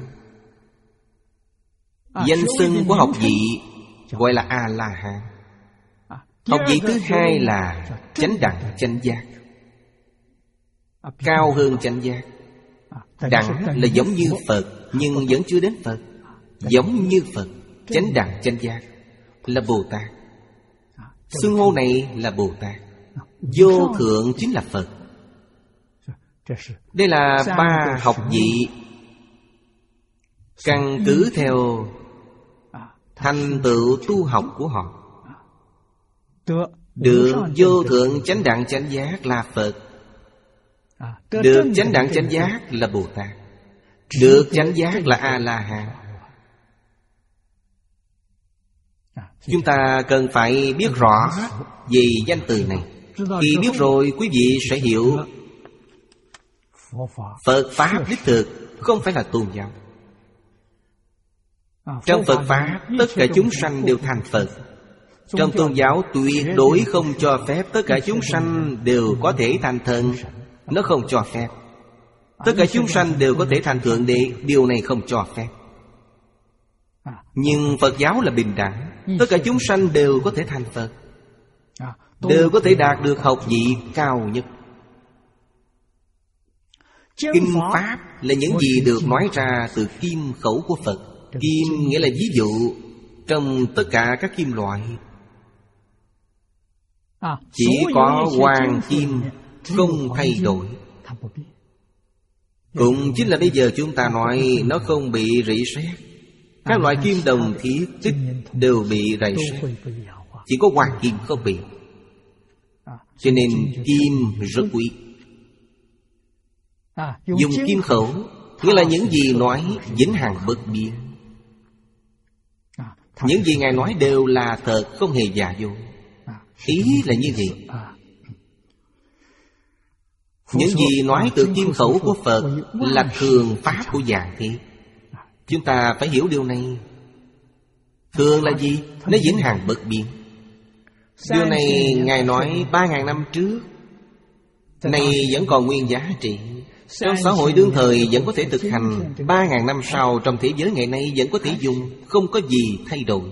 Danh xưng của học vị gọi là A-la-hán. Học vị thứ hai là chánh đẳng chánh giác, cao hơn chánh giác. Đẳng là giống như Phật nhưng vẫn chưa đến Phật. Giống như Phật, chánh đẳng chánh giác là Bồ Tát. Xưng hô này là Bồ Tát. Vô thượng chính là Phật. Đây là ba học vị căn cứ theo thành tựu tu học của họ. Được vô thượng chánh đẳng chánh giác là Phật. Được chánh đẳng chánh giác là Bồ Tát. Được chánh giác là A-la-hán. Chúng ta cần phải biết rõ về danh từ này. Khi biết rồi quý vị sẽ hiểu Phật Pháp đích thực không phải là tôn giáo. Trong Phật Pháp tất cả chúng sanh đều thành Phật. Trong tôn giáo tuyệt đối không cho phép tất cả chúng sanh đều có thể thành thần. Nó không cho phép. Tất cả chúng sanh đều có thể thành Thượng Đế. Điều này không cho phép. Nhưng Phật giáo là bình đẳng. Tất cả chúng sanh đều có thể thành Phật, đều có thể đạt được học vị cao nhất. Kinh Pháp là những gì được nói ra từ kim khẩu của Phật. Kim nghĩa là ví dụ trong tất cả các kim loại. Chỉ có hoàng kim không thay đổi. Cũng chính là bây giờ chúng ta nói nó không bị rỉ sét. Các loại kim đồng thiết tích đều bị rỉ sét, chỉ có hoàng kim không bị. Cho nên kim rất quý. Dùng kim khẩu nghĩa là những gì nói vĩnh hằng bất biến. Những gì Ngài nói đều là thật, không hề giả dối. Ý là như vậy. Những gì nói từ kim khẩu của Phật là thường pháp của dạng thiết. Chúng ta phải hiểu điều này. Thường là gì? Nó vĩnh hằng bất biến. Điều này Ngài nói ba ngàn năm trước, nay vẫn còn nguyên giá trị. Trong xã hội đương thời vẫn có thể thực hành. Ba ngàn năm sau trong thế giới ngày nay vẫn có thể dùng. Không có gì thay đổi.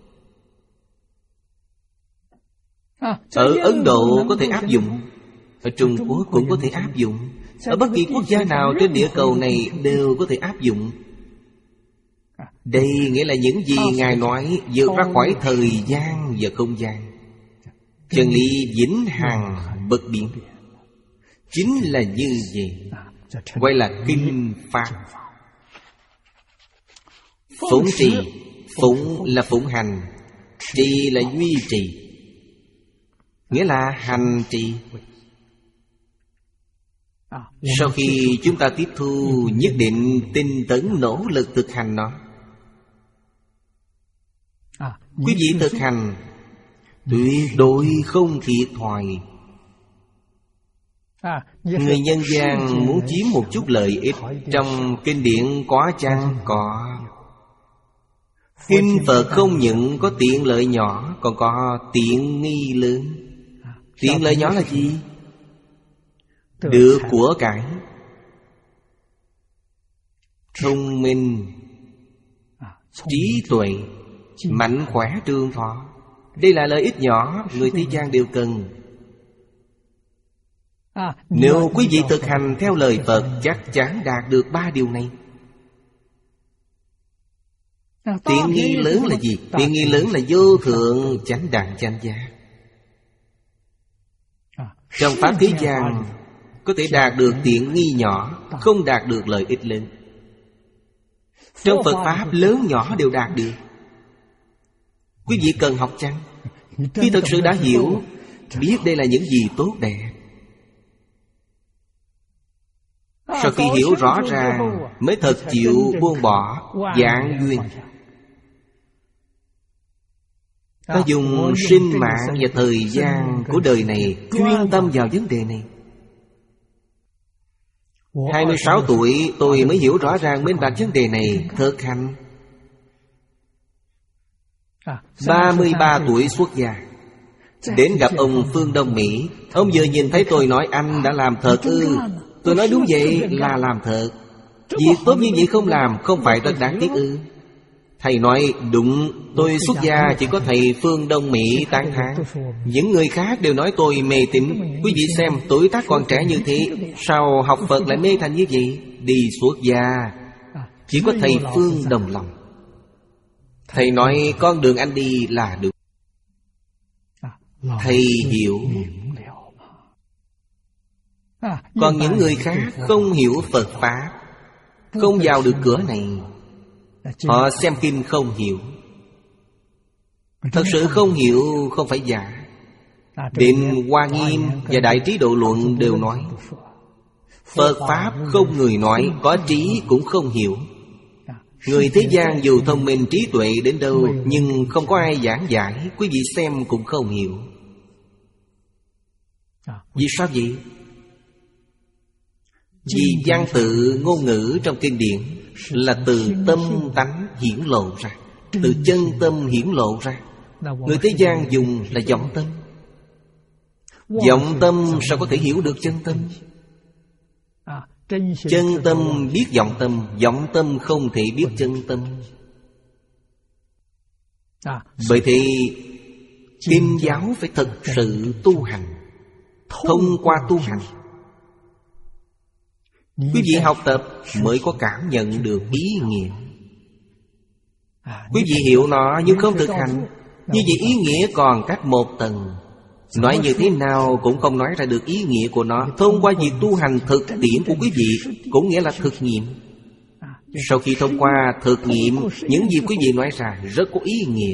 Ở Ấn Độ có thể áp dụng, ở Trung Quốc cũng có thể áp dụng, ở bất kỳ quốc gia nào trên địa cầu này đều có thể áp dụng. Đây nghĩa là những gì Ngài nói vượt ra khỏi thời gian và không gian. Chân lý vĩnh hằng bất biến. Chính là như vậy, gọi là kinh Pháp. Phụng trì. Phụng là phụng hành, trì là duy trì, nghĩa là hành trì. Sau khi chúng ta tiếp thu, nhất định tinh tấn nỗ lực thực hành nó. Quý vị thực hành tuyệt đối không thiệt thòi. Người nhân gian muốn chiếm một chút lợi ích, trong kinh điển có chăng? Có. Kinh Phật không những có tiện lợi nhỏ, còn có tiện nghi lớn. Tiện lợi nhỏ là gì? Được của cải, thông minh, trí tuệ, mạnh khỏe trường thọ. Đây là lợi ích nhỏ, người thế gian đều cần. Nếu quý vị thực hành theo lời Phật, chắc chắn đạt được ba điều này. Tiện nghi lớn là gì? Tiện nghi lớn là vô thượng chánh đẳng chánh giác. Trong pháp thế gian có thể đạt được tiện nghi nhỏ, không đạt được lợi ích lớn. Trong Phật Pháp lớn nhỏ đều đạt được. Quý vị cần học chăng? Khi thật sự đã hiểu, biết đây là những gì tốt đẹp, sau khi hiểu rõ ràng mới thật chịu buông bỏ vạn duyên. Ta dùng sinh mạng và thời gian của đời này chuyên tâm vào vấn đề này. Hai mươi sáu tuổi tôi mới hiểu rõ ràng minh bạch vấn đề này, thực hành. Ba mươi ba tuổi xuất gia, đến gặp ông Phương Đông Mỹ. Ông vừa nhìn thấy tôi nói: anh đã làm thật ư? Tôi nói đúng vậy, là làm thật. Việc tốt như vậy không làm, không phải rất đáng tiếc ư? Thầy nói: đúng, tôi xuất gia chỉ có thầy Phương Đông Mỹ tán thán. Những người khác đều nói tôi mê tín. Quý vị xem, tuổi tác còn trẻ như thế, sao học Phật lại mê thành như vậy? Đi xuất gia chỉ có thầy Phương đồng lòng. Thầy nói con đường anh đi là đúng. Thầy hiểu. Còn những người khác không hiểu Phật Pháp, không vào được cửa này. Họ xem kinh không hiểu. Thật sự không hiểu không phải giả. Định Hoa Nghiêm và Đại Trí Độ Luận đều nói Phật Pháp không người nói, có trí cũng không hiểu. Người thế gian dù thông minh trí tuệ đến đâu, nhưng không có ai giảng giải, quý vị xem cũng không hiểu. Vì sao vậy? Vì văn tự ngôn ngữ trong kinh điển là từ tâm tánh hiển lộ ra, từ chân tâm hiển lộ ra. Người thế gian dùng là vọng tâm. Vọng tâm sao có thể hiểu được chân tâm? Chân tâm biết vọng tâm, vọng tâm không thể biết chân tâm. Bởi thì kinh giáo phải thật sự tu hành. Thông qua tu hành, quý vị học tập mới có cảm nhận được ý nghĩa. Quý vị hiểu nó nhưng không thực hành, như vậy ý nghĩa còn cách một tầng. Nói như thế nào cũng không nói ra được ý nghĩa của nó. Thông qua việc tu hành thực tiễn của quý vị, cũng nghĩa là thực nghiệm. Sau khi thông qua thực nghiệm, những gì quý vị nói ra rất có ý nghĩa.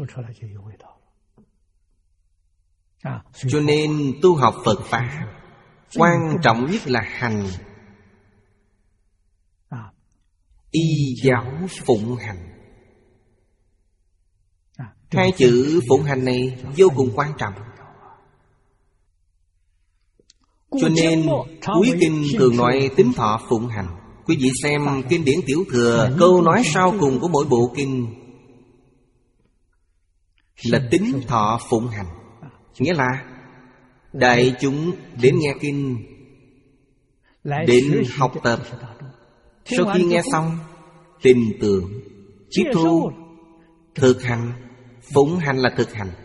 Cho nên tu học Phật Pháp, quan trọng nhất là hành. Y giáo phụng hành. Hai chữ phụng hành này vô cùng quan trọng. Cho nên cuối kinh thường nói tính thọ phụng hành. Quý vị xem kinh điển Tiểu Thừa, câu nói sau cùng của mỗi bộ kinh là tính thọ phụng hành. Nghĩa là đại chúng đến nghe kinh, đến học tập. Sau khi nghe xong, tin tưởng, tiếp thu, thực hành. Phụng hành là thực hành,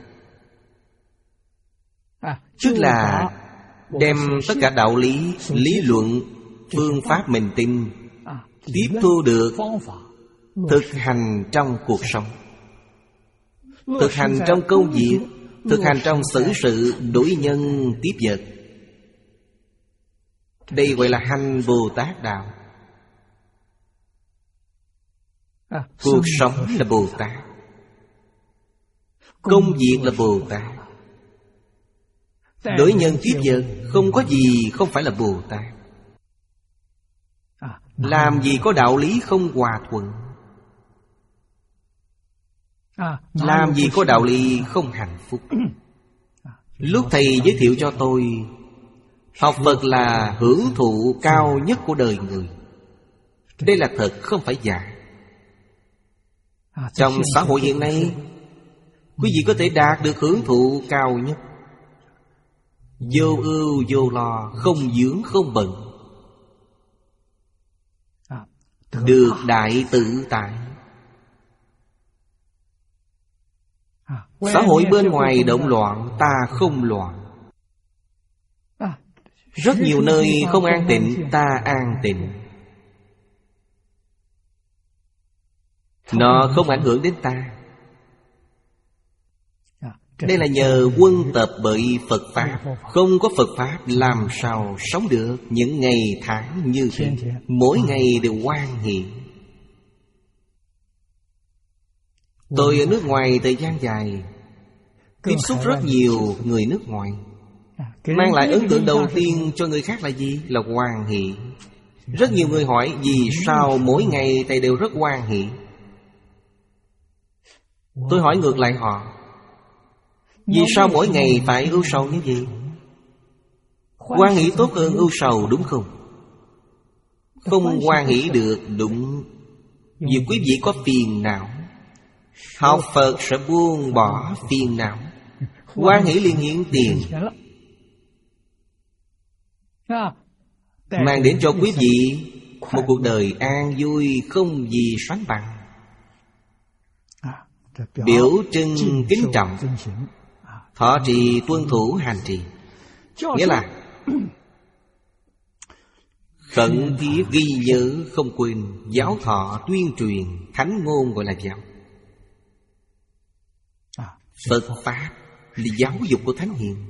tức là đem tất cả đạo lý, lý luận, phương pháp mình tin, tiếp thu được, thực hành trong cuộc sống, thực hành trong công việc, thực hành trong xử sự, đối nhân tiếp vật. Đây gọi là hành Bồ Tát đạo. Cuộc sống là Bồ Tát, công việc là Bồ Tát, đối nhân tiếp vật không có gì không phải là Bồ Tát. Làm gì có đạo lý không hòa thuận, làm gì có đạo lý không hạnh phúc. Lúc thầy giới thiệu cho tôi, học Phật là hưởng thụ cao nhất của đời người. Đây là thật, không phải giả. Trong xã hội hiện nay, quý vị có thể đạt được hưởng thụ cao nhất, vô ưu vô lo, không vướng không bận, được đại tự tại. Xã hội bên ngoài động loạn, ta không loạn. Rất nhiều nơi không an tịnh, ta an tịnh. Nó không ảnh hưởng đến ta. Đây là nhờ quân tập bởi Phật Pháp. Không có Phật Pháp làm sao sống được những ngày tháng như thế. Mỗi ngày đều hoan hỷ. Tôi ở nước ngoài thời gian dài, tiếp xúc rất nhiều người nước ngoài. Mang lại ấn tượng đầu tiên cho người khác là gì? Là hoan hỷ. Rất nhiều người hỏi vì sao mỗi ngày thầy đều rất hoan hỷ. Tôi hỏi ngược lại họ, vì sao mỗi ngày phải ưu sầu như vậy? Hoan hỷ tốt hơn ưu sầu đúng không? Không hoan hỷ được đúng. Vì quý vị có phiền não. Học Phật sẽ buông bỏ phiền não. Hoan hỷ liền hiện tiền, mang đến cho quý vị một cuộc đời an vui không gì sánh bằng. Biểu trưng kính trọng, thọ trì tuân thủ hành trì. Nghĩa là khẩn thiết ghi nhớ không quên, giáo thọ tuyên truyền, thánh ngôn gọi là giáo. Phật Pháp là giáo dục của Thánh Hiền.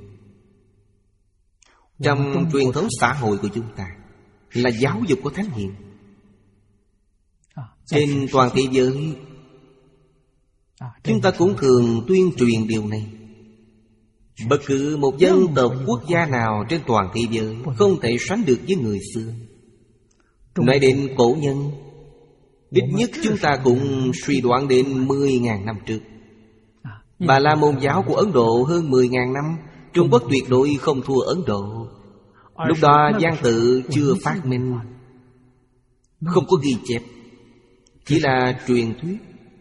Trong truyền thống xã hội của chúng ta là giáo dục của Thánh Hiền. Trên toàn thế giới chúng ta cũng thường tuyên truyền điều này. Bất cứ một dân tộc quốc gia nào trên toàn thế giới không thể sánh được với người xưa. Nói đến cổ nhân, ít nhất chúng ta cũng suy đoán đến mười nghìn năm trước. Bà La Môn giáo của Ấn Độ hơn mười nghìn năm. Trung Quốc tuyệt đối không thua Ấn Độ. Lúc đó văn tự chưa phát minh, không có ghi chép, chỉ là truyền thuyết.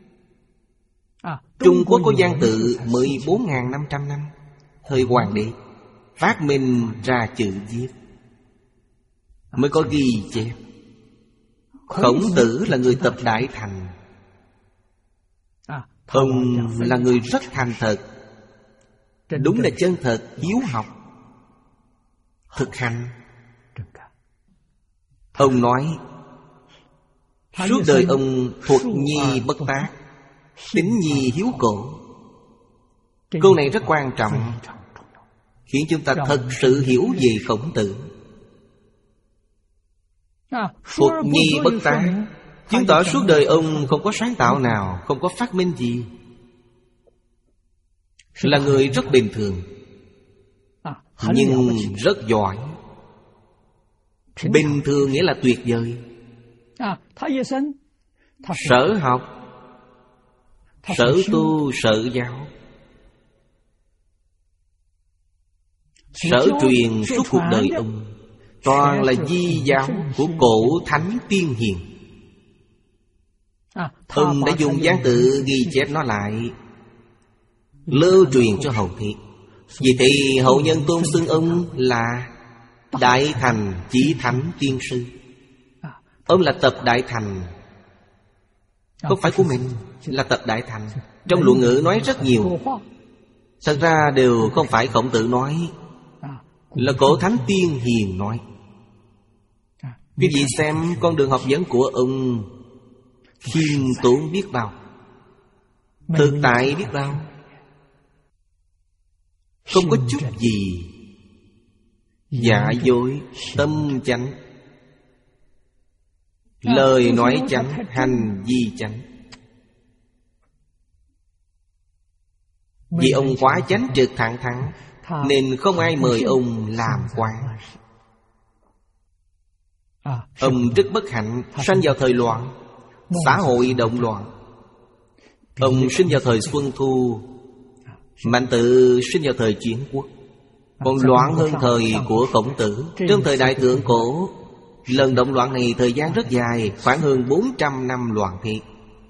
Trung Quốc có văn tự mười bốn nghìn năm trăm năm. Thời Hoàng đế phát minh ra chữ viết, mới có ghi chép. Khổng Tử là người tập Đại Thành. Ông là người rất thành thật, đúng là chân thật, hiếu học, thực hành. Ông nói suốt đời ông thuật nhi bất tác, tín nhi hiếu cổ. Câu này rất quan trọng, khiến chúng ta thật sự hiểu về Khổng Tử. Thuật nhi bất tác chứng tỏ suốt đời ông không có sáng tạo nào, không có phát minh gì, là người rất bình thường, nhưng rất giỏi. Bình thường nghĩa là tuyệt vời. Sở học, sở tu, sở giáo, sở truyền suốt cuộc đời ông toàn là di giáo của cổ thánh tiên hiền. Ông đã dùng văn tự ghi chép nó lại, lưu truyền cho hậu thế. Vì thế hậu nhân tôn xưng ông là Đại Thành Chí Thánh Tiên Sư. Ông là tập Đại Thành, không phải của mình, là tập Đại Thành. Trong luận ngữ nói rất nhiều, thật ra đều không phải Khổng Tử nói, là cổ thánh tiên hiền nói. Quý vị xem con đường học vấn của ông khiêm tốn biết bao, thực tại biết bao, không có chút gì giả dối, tâm chánh, lời nói chánh, hành vi chánh. Vì ông quá chánh trực thẳng thắn, nên không ai mời ông làm quan. Ông rất bất hạnh, sanh vào thời loạn, xã hội động loạn. Ông sinh vào thời Xuân Thu, Mạnh Tự sinh vào thời Chiến Quốc, còn loạn hơn thời của Khổng Tử. Trong thời Đại Thượng Cổ, lần động loạn này thời gian rất dài, khoảng hơn bốn trăm năm loạn thế.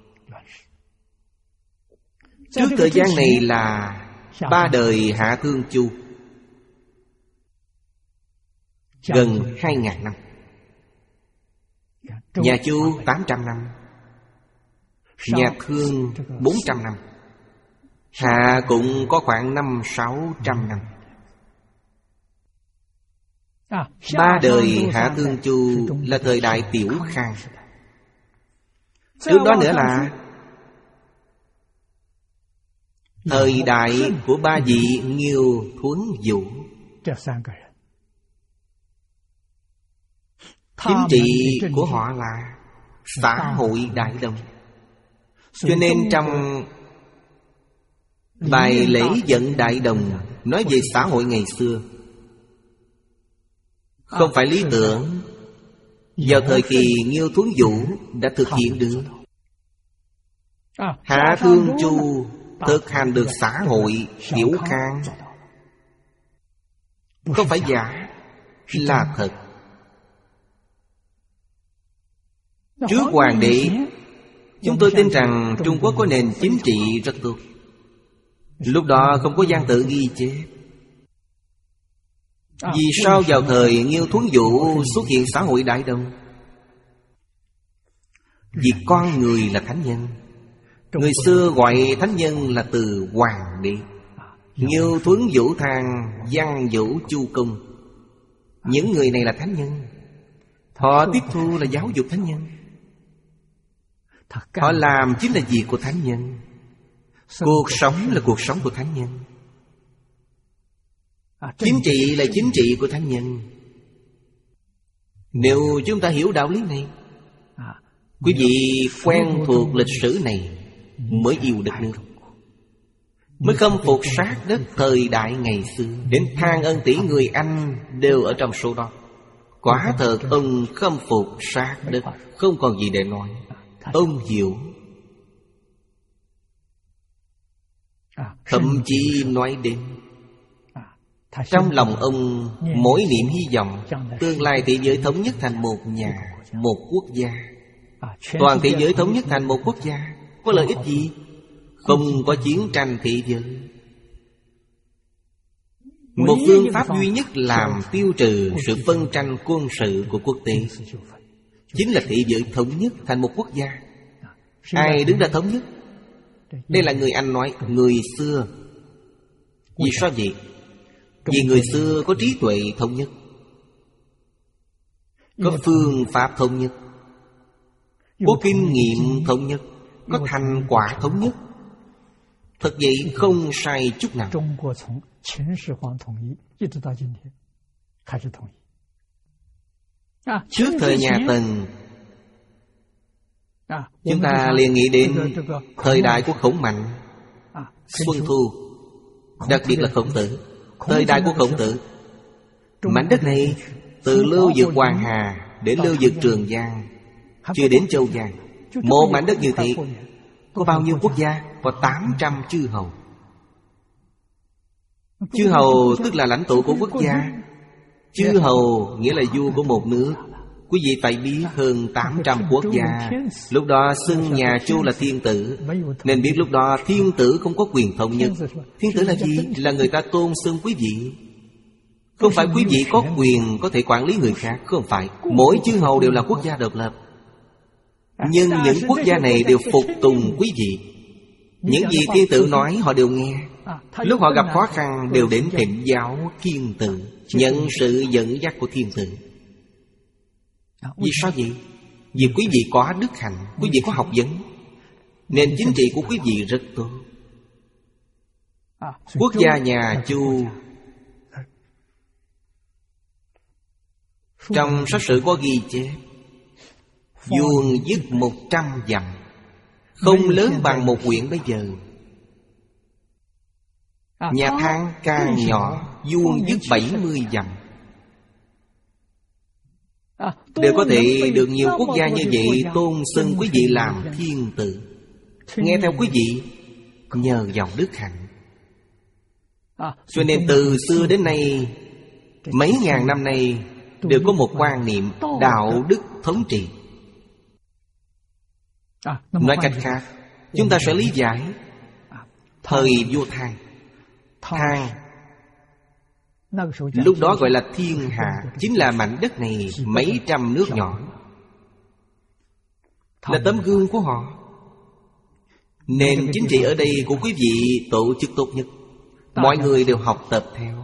Trước thời gian này là ba đời Hạ Thương Chu, gần hai ngàn năm. Nhà Chu tám trăm năm, nhà Thương bốn trăm năm, Hạ cũng có khoảng năm sáu trăm năm. Ba đời Hạ Thương Chu là thời đại Tiểu Khang. Trước đó nữa là Thời đại của ba vị Nghiêu Thuấn Vũ, chính trị của họ là xã hội đại đồng. Cho nên trong bài lễ vận đại đồng nói về xã hội ngày xưa, không phải lý tưởng, vào thời kỳ Nghiêu Thuấn Vũ đã thực hiện được. Hạ Thương Chu thực hành được xã hội tiểu khang, không phải giả, là thật. Trước hoàng đế, chúng tôi tin rằng Trung Quốc có nền chính trị rất tốt. Lúc đó không có văn tự ghi chép. Vì sao vào thời Nghiêu Thuấn Vũ xuất hiện xã hội đại đồng? Vì con người là thánh nhân. Người xưa gọi thánh nhân là từ hoàng đế. Nghiêu Thuấn Vũ Thang, Văn Vũ Chu Công, những người này là thánh nhân. Họ tiếp thu là giáo dục thánh nhân. Họ làm chính là việc của thánh nhân. Cuộc sống là cuộc sống của thánh nhân. Chính trị là chính trị của thánh nhân. Nếu chúng ta hiểu đạo lý này, quý vị quen thuộc lịch sử này, mới yêu đất nước, mới khâm phục sát đất thời đại ngày xưa. Đến Thang Ân tỷ người Anh đều ở trong số đó. Quả thật ông khâm phục sát đất, không còn gì để nói. Ông hiểu. Thậm chí nói đến trong lòng ông mỗi niệm hy vọng tương lai thế giới thống nhất thành một nhà, một quốc gia. Toàn thế giới thống nhất thành một quốc gia có lợi ích gì? Không có chiến tranh thế giới. Một phương pháp duy nhất làm tiêu trừ sự phân tranh quân sự của quốc tế chính là thế giới thống nhất thành một quốc gia. Ai đứng ra thống nhất? Đây là người Anh nói, người xưa. Vì sao vậy? Vì người xưa có trí tuệ thống nhất, có phương pháp thống nhất, có kinh nghiệm thống nhất, có thành quả thống nhất. Thật vậy không sai chút nào. Trước thời nhà Tần, chúng ta liền nghĩ đến thời đại của Khổng Mạnh, Xuân Thu, đặc biệt là Khổng Tử. Thời đại của Khổng Tử, mảnh đất này từ lưu vực Hoàng Hà đến lưu vực Trường Giang, chưa đến Châu Giang. Một mảnh đất như thế có bao nhiêu quốc gia? Có tám trăm chư hầu. Chư hầu tức là lãnh tụ của quốc gia. Chư hầu nghĩa là vua của một nước. Quý vị phải biết hơn tám trăm quốc gia. Lúc đó xưng nhà Chu là thiên tử, nên biết lúc đó thiên tử không có quyền thống nhất. Thiên tử là gì? Là người ta tôn xưng quý vị. Không phải quý vị có quyền có thể quản lý người khác. Không phải. Mỗi chư hầu đều là quốc gia độc lập, nhưng những quốc gia này đều phục tùng quý vị. Những gì thiên tử nói họ đều nghe. Lúc họ gặp khó khăn đều đến thỉnh giáo thiên tử, nhận sự dẫn dắt của thiên tử. Vì sao vậy? Vì quý vị có đức hạnh, quý vị có học vấn, nên chính trị của quý vị rất tốt. Quốc gia nhà Chu, trong sách sử có ghi chép, vuông vức một trăm dặm, không lớn bằng một huyện bây giờ. Nhà Thang càng nhỏ, vuông vức bảy mươi dặm. Đều có thể được nhiều quốc gia như vậy tôn xưng quý vị làm thiên tử. Nghe theo quý vị nhờ vào đức hạnh. Cho nên từ xưa đến nay, mấy ngàn năm nay đều có một quan niệm đạo đức thống trị. Nói cách khác, chúng ta sẽ lý giải thời vua Thang. Thang lúc đó gọi là thiên hạ, chính là mảnh đất này mấy trăm nước nhỏ, là tấm gương của họ. Nền chính trị ở đây của quý vị tổ chức tốt nhất, mọi người đều học tập theo.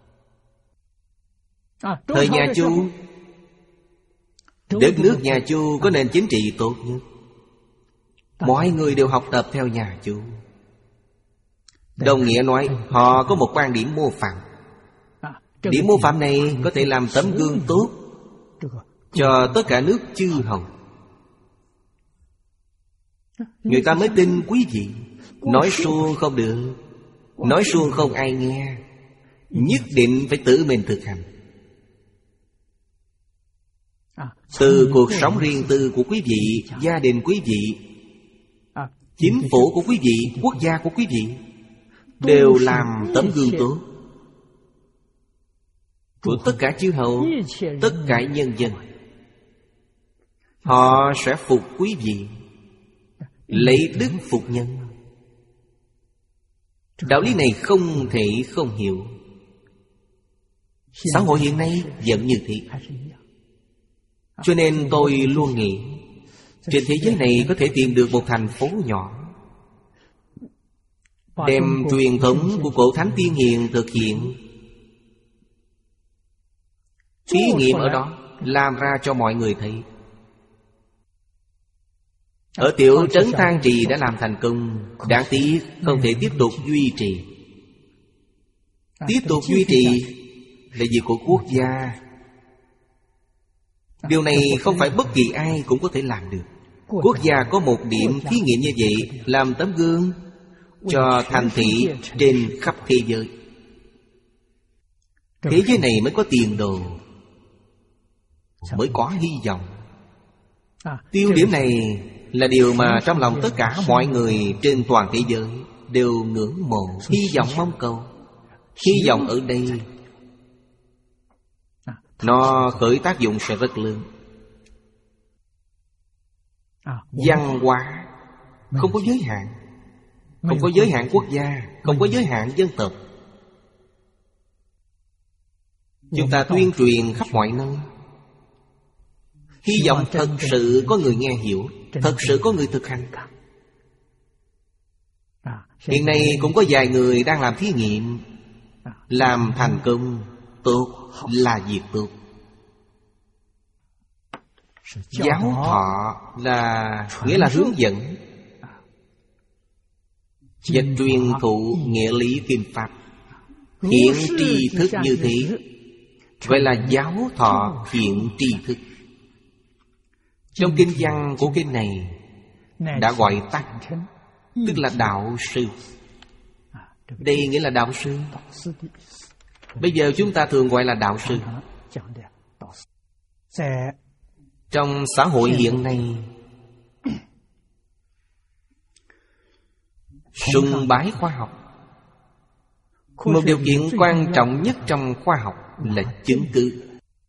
Thời nhà Chu, đất nước nhà Chu có nền chính trị tốt nhất, mọi người đều học tập theo nhà Chu. Đồng nghĩa nói họ có một quan điểm mô phạm. Điểm mô phạm này có thể làm tấm gương tốt cho tất cả nước chư hầu. Người ta mới tin quý vị. Nói suông không được, nói suông không ai nghe, nhất định phải tự mình thực hành. Từ cuộc sống riêng tư của quý vị, gia đình quý vị, chính phủ của quý vị, quốc gia của quý vị đều làm tấm gương tốt của tất cả chư hầu, tất cả nhân dân. Họ sẽ phục quý vị, lấy đức phục nhân. Đạo lý này không thể không hiểu. Xã hội hiện nay vẫn như thế. Cho nên tôi luôn nghĩ trên thế giới này có thể tìm được một thành phố nhỏ, đem truyền thống của cổ thánh tiên hiền thực hiện, thí nghiệm ở đó, làm ra cho mọi người thấy. Ở tiểu trấn Thang Trì đã làm thành công, đáng tiếc không thể tiếp tục duy trì. Tiếp tục duy trì là việc của quốc gia. Điều này không phải bất kỳ ai cũng có thể làm được. Quốc gia có một điểm thí nghiệm như vậy, làm tấm gương cho thành thị trên khắp thế giới. Thế giới này mới có tiền đồ, mới có hy vọng. Tiêu điểm này là điều mà trong lòng tất cả mọi người trên toàn thế giới đều ngưỡng mộ, hy vọng mong cầu. Hy vọng ở đây nó khởi tác dụng sẽ rất lớn. Văn hóa không có giới hạn, không có giới hạn quốc gia, không có giới hạn dân tộc. Chúng ta tuyên truyền khắp mọi nơi, hy vọng thật sự có người nghe hiểu, thật sự có người thực hành. Hiện nay cũng có vài người đang làm thí nghiệm, làm thành công, tốt, là việc tốt. Giáo thọ là nghĩa là hướng dẫn và truyền thụ nghĩa lý kinh pháp, hiện tri thức như thế, gọi là giáo thọ hiện tri thức. Trong kinh văn của kinh này đã gọi tắt, tức là đạo sư. Đây nghĩa là đạo sư. Bây giờ chúng ta thường gọi là đạo sư. Trong xã hội hiện nay, sùng bái khoa học. Một điều kiện quan trọng nhất trong khoa học là chứng cứ.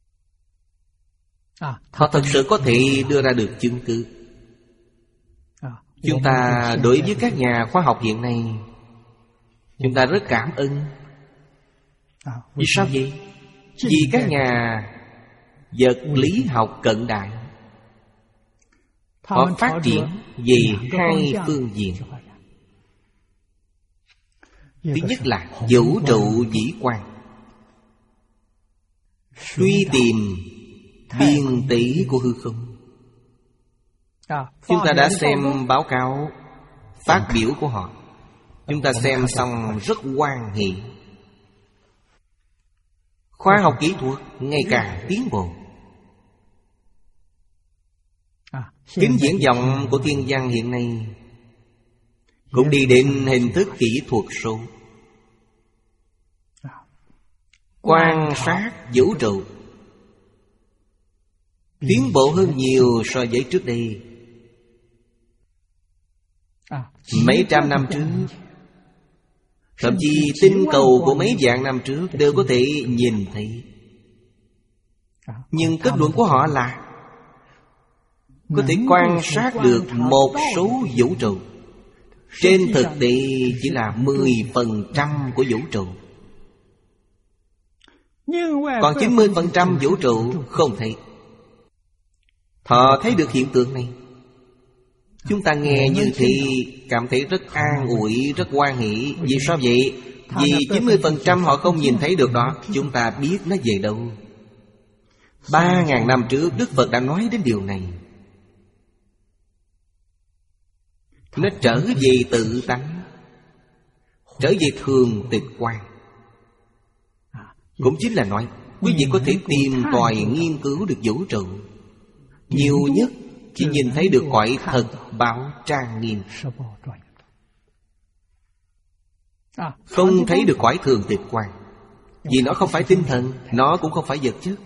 Họ thật sự có thể đưa ra được chứng cứ. Chúng ta đối với các nhà khoa học hiện nay, chúng ta rất cảm ơn. Vì sao vậy? Vì các nhà vật lý học cận đại họ phát triển về hai phương diện. Thứ nhất là vũ trụ vĩ quan, truy tìm biên tỷ của hư không. Chúng ta đã xem báo cáo phát biểu của họ, chúng ta xem xong rất hoan hỷ. Khoa học kỹ thuật ngày càng tiến bộ. Kính viễn vọng của thiên văn hiện nay cũng đi đến hình thức kỹ thuật số. Quan sát vũ trụ tiến bộ hơn nhiều so với trước đây. Mấy trăm năm trước, thậm chí tinh cầu của mấy vạn năm trước đều có thể nhìn thấy. Nhưng kết luận của họ là có thể quan sát được một số vũ trụ. Trên thực tế chỉ là mười phần trăm của vũ trụ. Còn chín mươi phần trăm vũ trụ không thấy. Họ thấy được hiện tượng này. Chúng ta nghe như thế cảm thấy rất an ủi, rất hoan hỷ. Vì sao vậy? Vì chín mươi phần trăm họ không nhìn thấy được đó. Chúng ta biết nó về đâu. Ba ngàn năm trước Đức Phật đã nói đến điều này. Nó trở về tự tánh. trở về thường tịch quan. Cũng chính là nói quý vị có thể tìm tòi nghiên cứu được vũ trụ. Nhiều nhất chỉ nhìn thấy được cõi thật báo trang nghiêm, không thấy được cõi thường tịch quan. Vì nó không phải tinh thần, nó cũng không phải vật chất.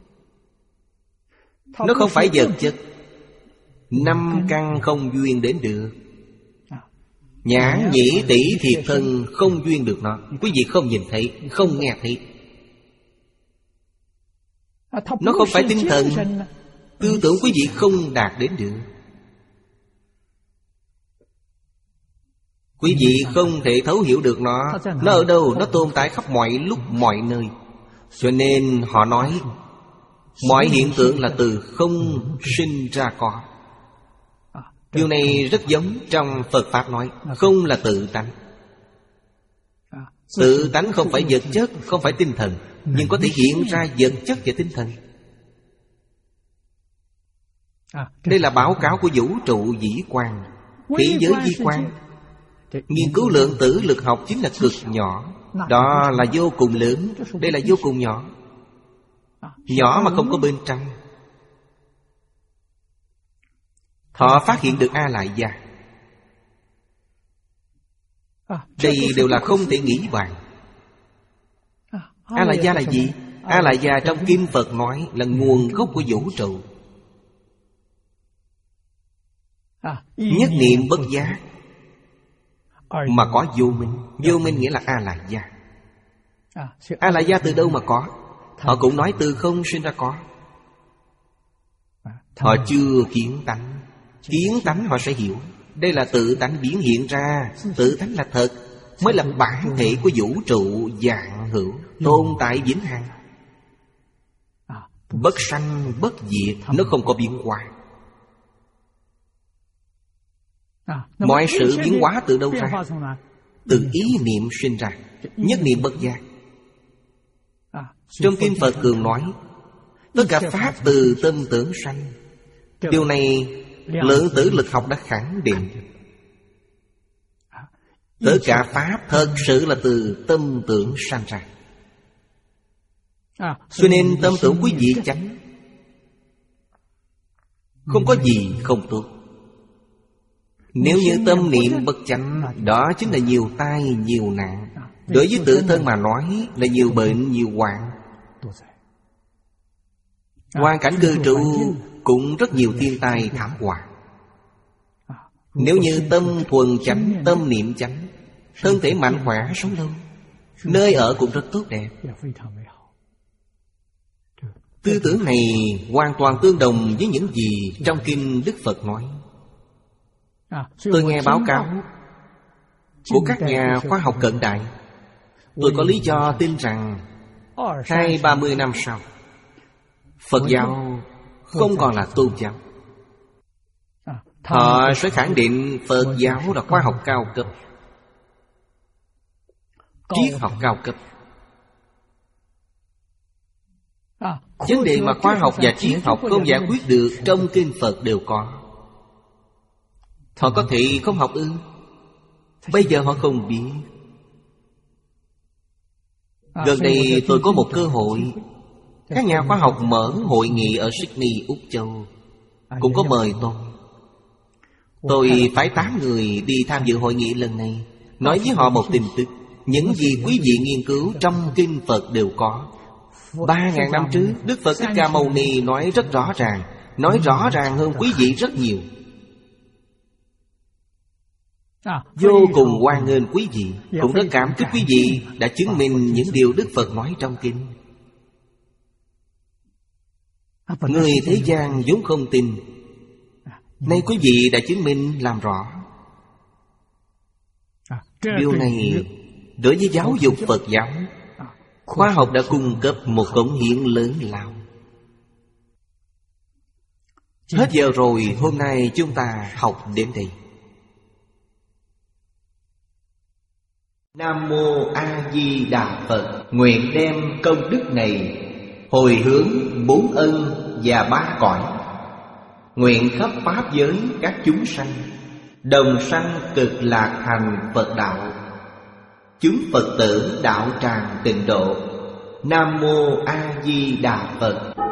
Nó không phải vật chất, năm căn không duyên đến được. Nhãn nhĩ tỷ thiệt thân không duyên được nó. Quý vị không nhìn thấy, không nghe thấy. Nó không phải tinh thần, tư tưởng quý vị không đạt đến được. Quý vị không thể thấu hiểu được nó. Nó ở đâu? Nó tồn tại khắp mọi lúc mọi nơi. Cho nên họ nói mọi hiện tượng là từ không sinh ra có. Điều này rất giống trong Phật Pháp nói không là tự tánh. Tự tánh không phải vật chất, không phải tinh thần, nhưng có thể hiện ra vật chất và tinh thần. Đây là báo cáo của vũ trụ vĩ quan, thế giới vi quan. Nghiên cứu lượng tử lực học chính là cực nhỏ. Đó là vô cùng lớn. Đây là vô cùng nhỏ. Nhỏ mà không có bên trong. Họ phát hiện được A Lại Gia. Đây đều là không thể nghĩ bàn. A Lại Gia là gì? A Lại Gia trong Kinh Phật nói là nguồn gốc của vũ trụ. Nhất niệm bất giác mà có vô minh. Vô minh nghĩa là A Lại Gia. A Lại Gia từ đâu mà có? Họ cũng nói từ không sinh ra có. Họ chưa kiến tánh. Kiến tánh họ sẽ hiểu. Đây là tự tánh biến hiện ra. Tự tánh là thật, mới là bản thể của vũ trụ vạn hữu, tồn tại vĩnh hằng, bất sanh bất diệt. Nó không có biến hóa. Mọi sự biến hóa từ đâu ra? Từ ý niệm sinh ra. Nhất niệm bất giác. Trong Kinh Phật thường nói tất cả pháp từ tâm tưởng sanh. Điều này lượng tử lực học đã khẳng định. Tất cả pháp thật sự là từ tâm tưởng sanh ra. Cho nên tâm tưởng quý vị chánh, không có gì không tốt. Nếu như tâm niệm bất chánh, đó chính là nhiều tai nhiều nạn. Đối với tự thân mà nói là nhiều bệnh nhiều hoạn. Hoàn cảnh cư trụ cũng rất nhiều thiên tai thảm họa. Nếu như tâm thuần chánh, tâm niệm chánh, thân thể mạnh khỏe sống lâu, nơi ở cũng rất tốt đẹp. Tư tưởng này hoàn toàn tương đồng với những gì trong Kinh Đức Phật nói. Tôi nghe báo cáo của các nhà khoa học cận đại. Tôi có lý do tin rằng hai ba mươi năm sau, Phật giáo không còn là tôn giáo. Họ sẽ khẳng định Phật giáo là khoa học cao cấp, triết học cao cấp. Vấn đề mà khoa học và triết học không giải quyết được trong Kinh Phật đều có. Họ có thể không học ư? Bây giờ họ không biết. Gần đây tôi có một cơ hội. Các nhà khoa học mở hội nghị ở Sydney, Úc Châu. Cũng có mời tôi. Tôi phái tám người đi tham dự hội nghị lần này. Nói với họ một tin tức. Những gì quý vị nghiên cứu trong Kinh Phật đều có. Ba ngàn năm trước, Đức Phật Thích Ca Mâu Ni nói rất rõ ràng. Nói rõ ràng hơn quý vị rất nhiều. Vô cùng hoan nghênh quý vị. Cũng rất cảm kích quý vị đã chứng minh những điều Đức Phật nói trong Kinh. Người thế gian vốn không tin. Nay quý vị đã chứng minh làm rõ. Điều này đối với giáo dục Phật giáo, khoa học đã cung cấp một cống hiến lớn lao. Hết giờ rồi, hôm nay chúng ta học đến đây. Nam Mô A Di Đà Phật. Nguyện đem công đức này hồi hướng bốn ân và ba cõi. Nguyện khắp pháp giới các chúng sanh đồng sanh cực lạc thành Phật đạo. chúng Phật tử đạo tràng tịnh độ. Nam Mô A Di Đà Phật.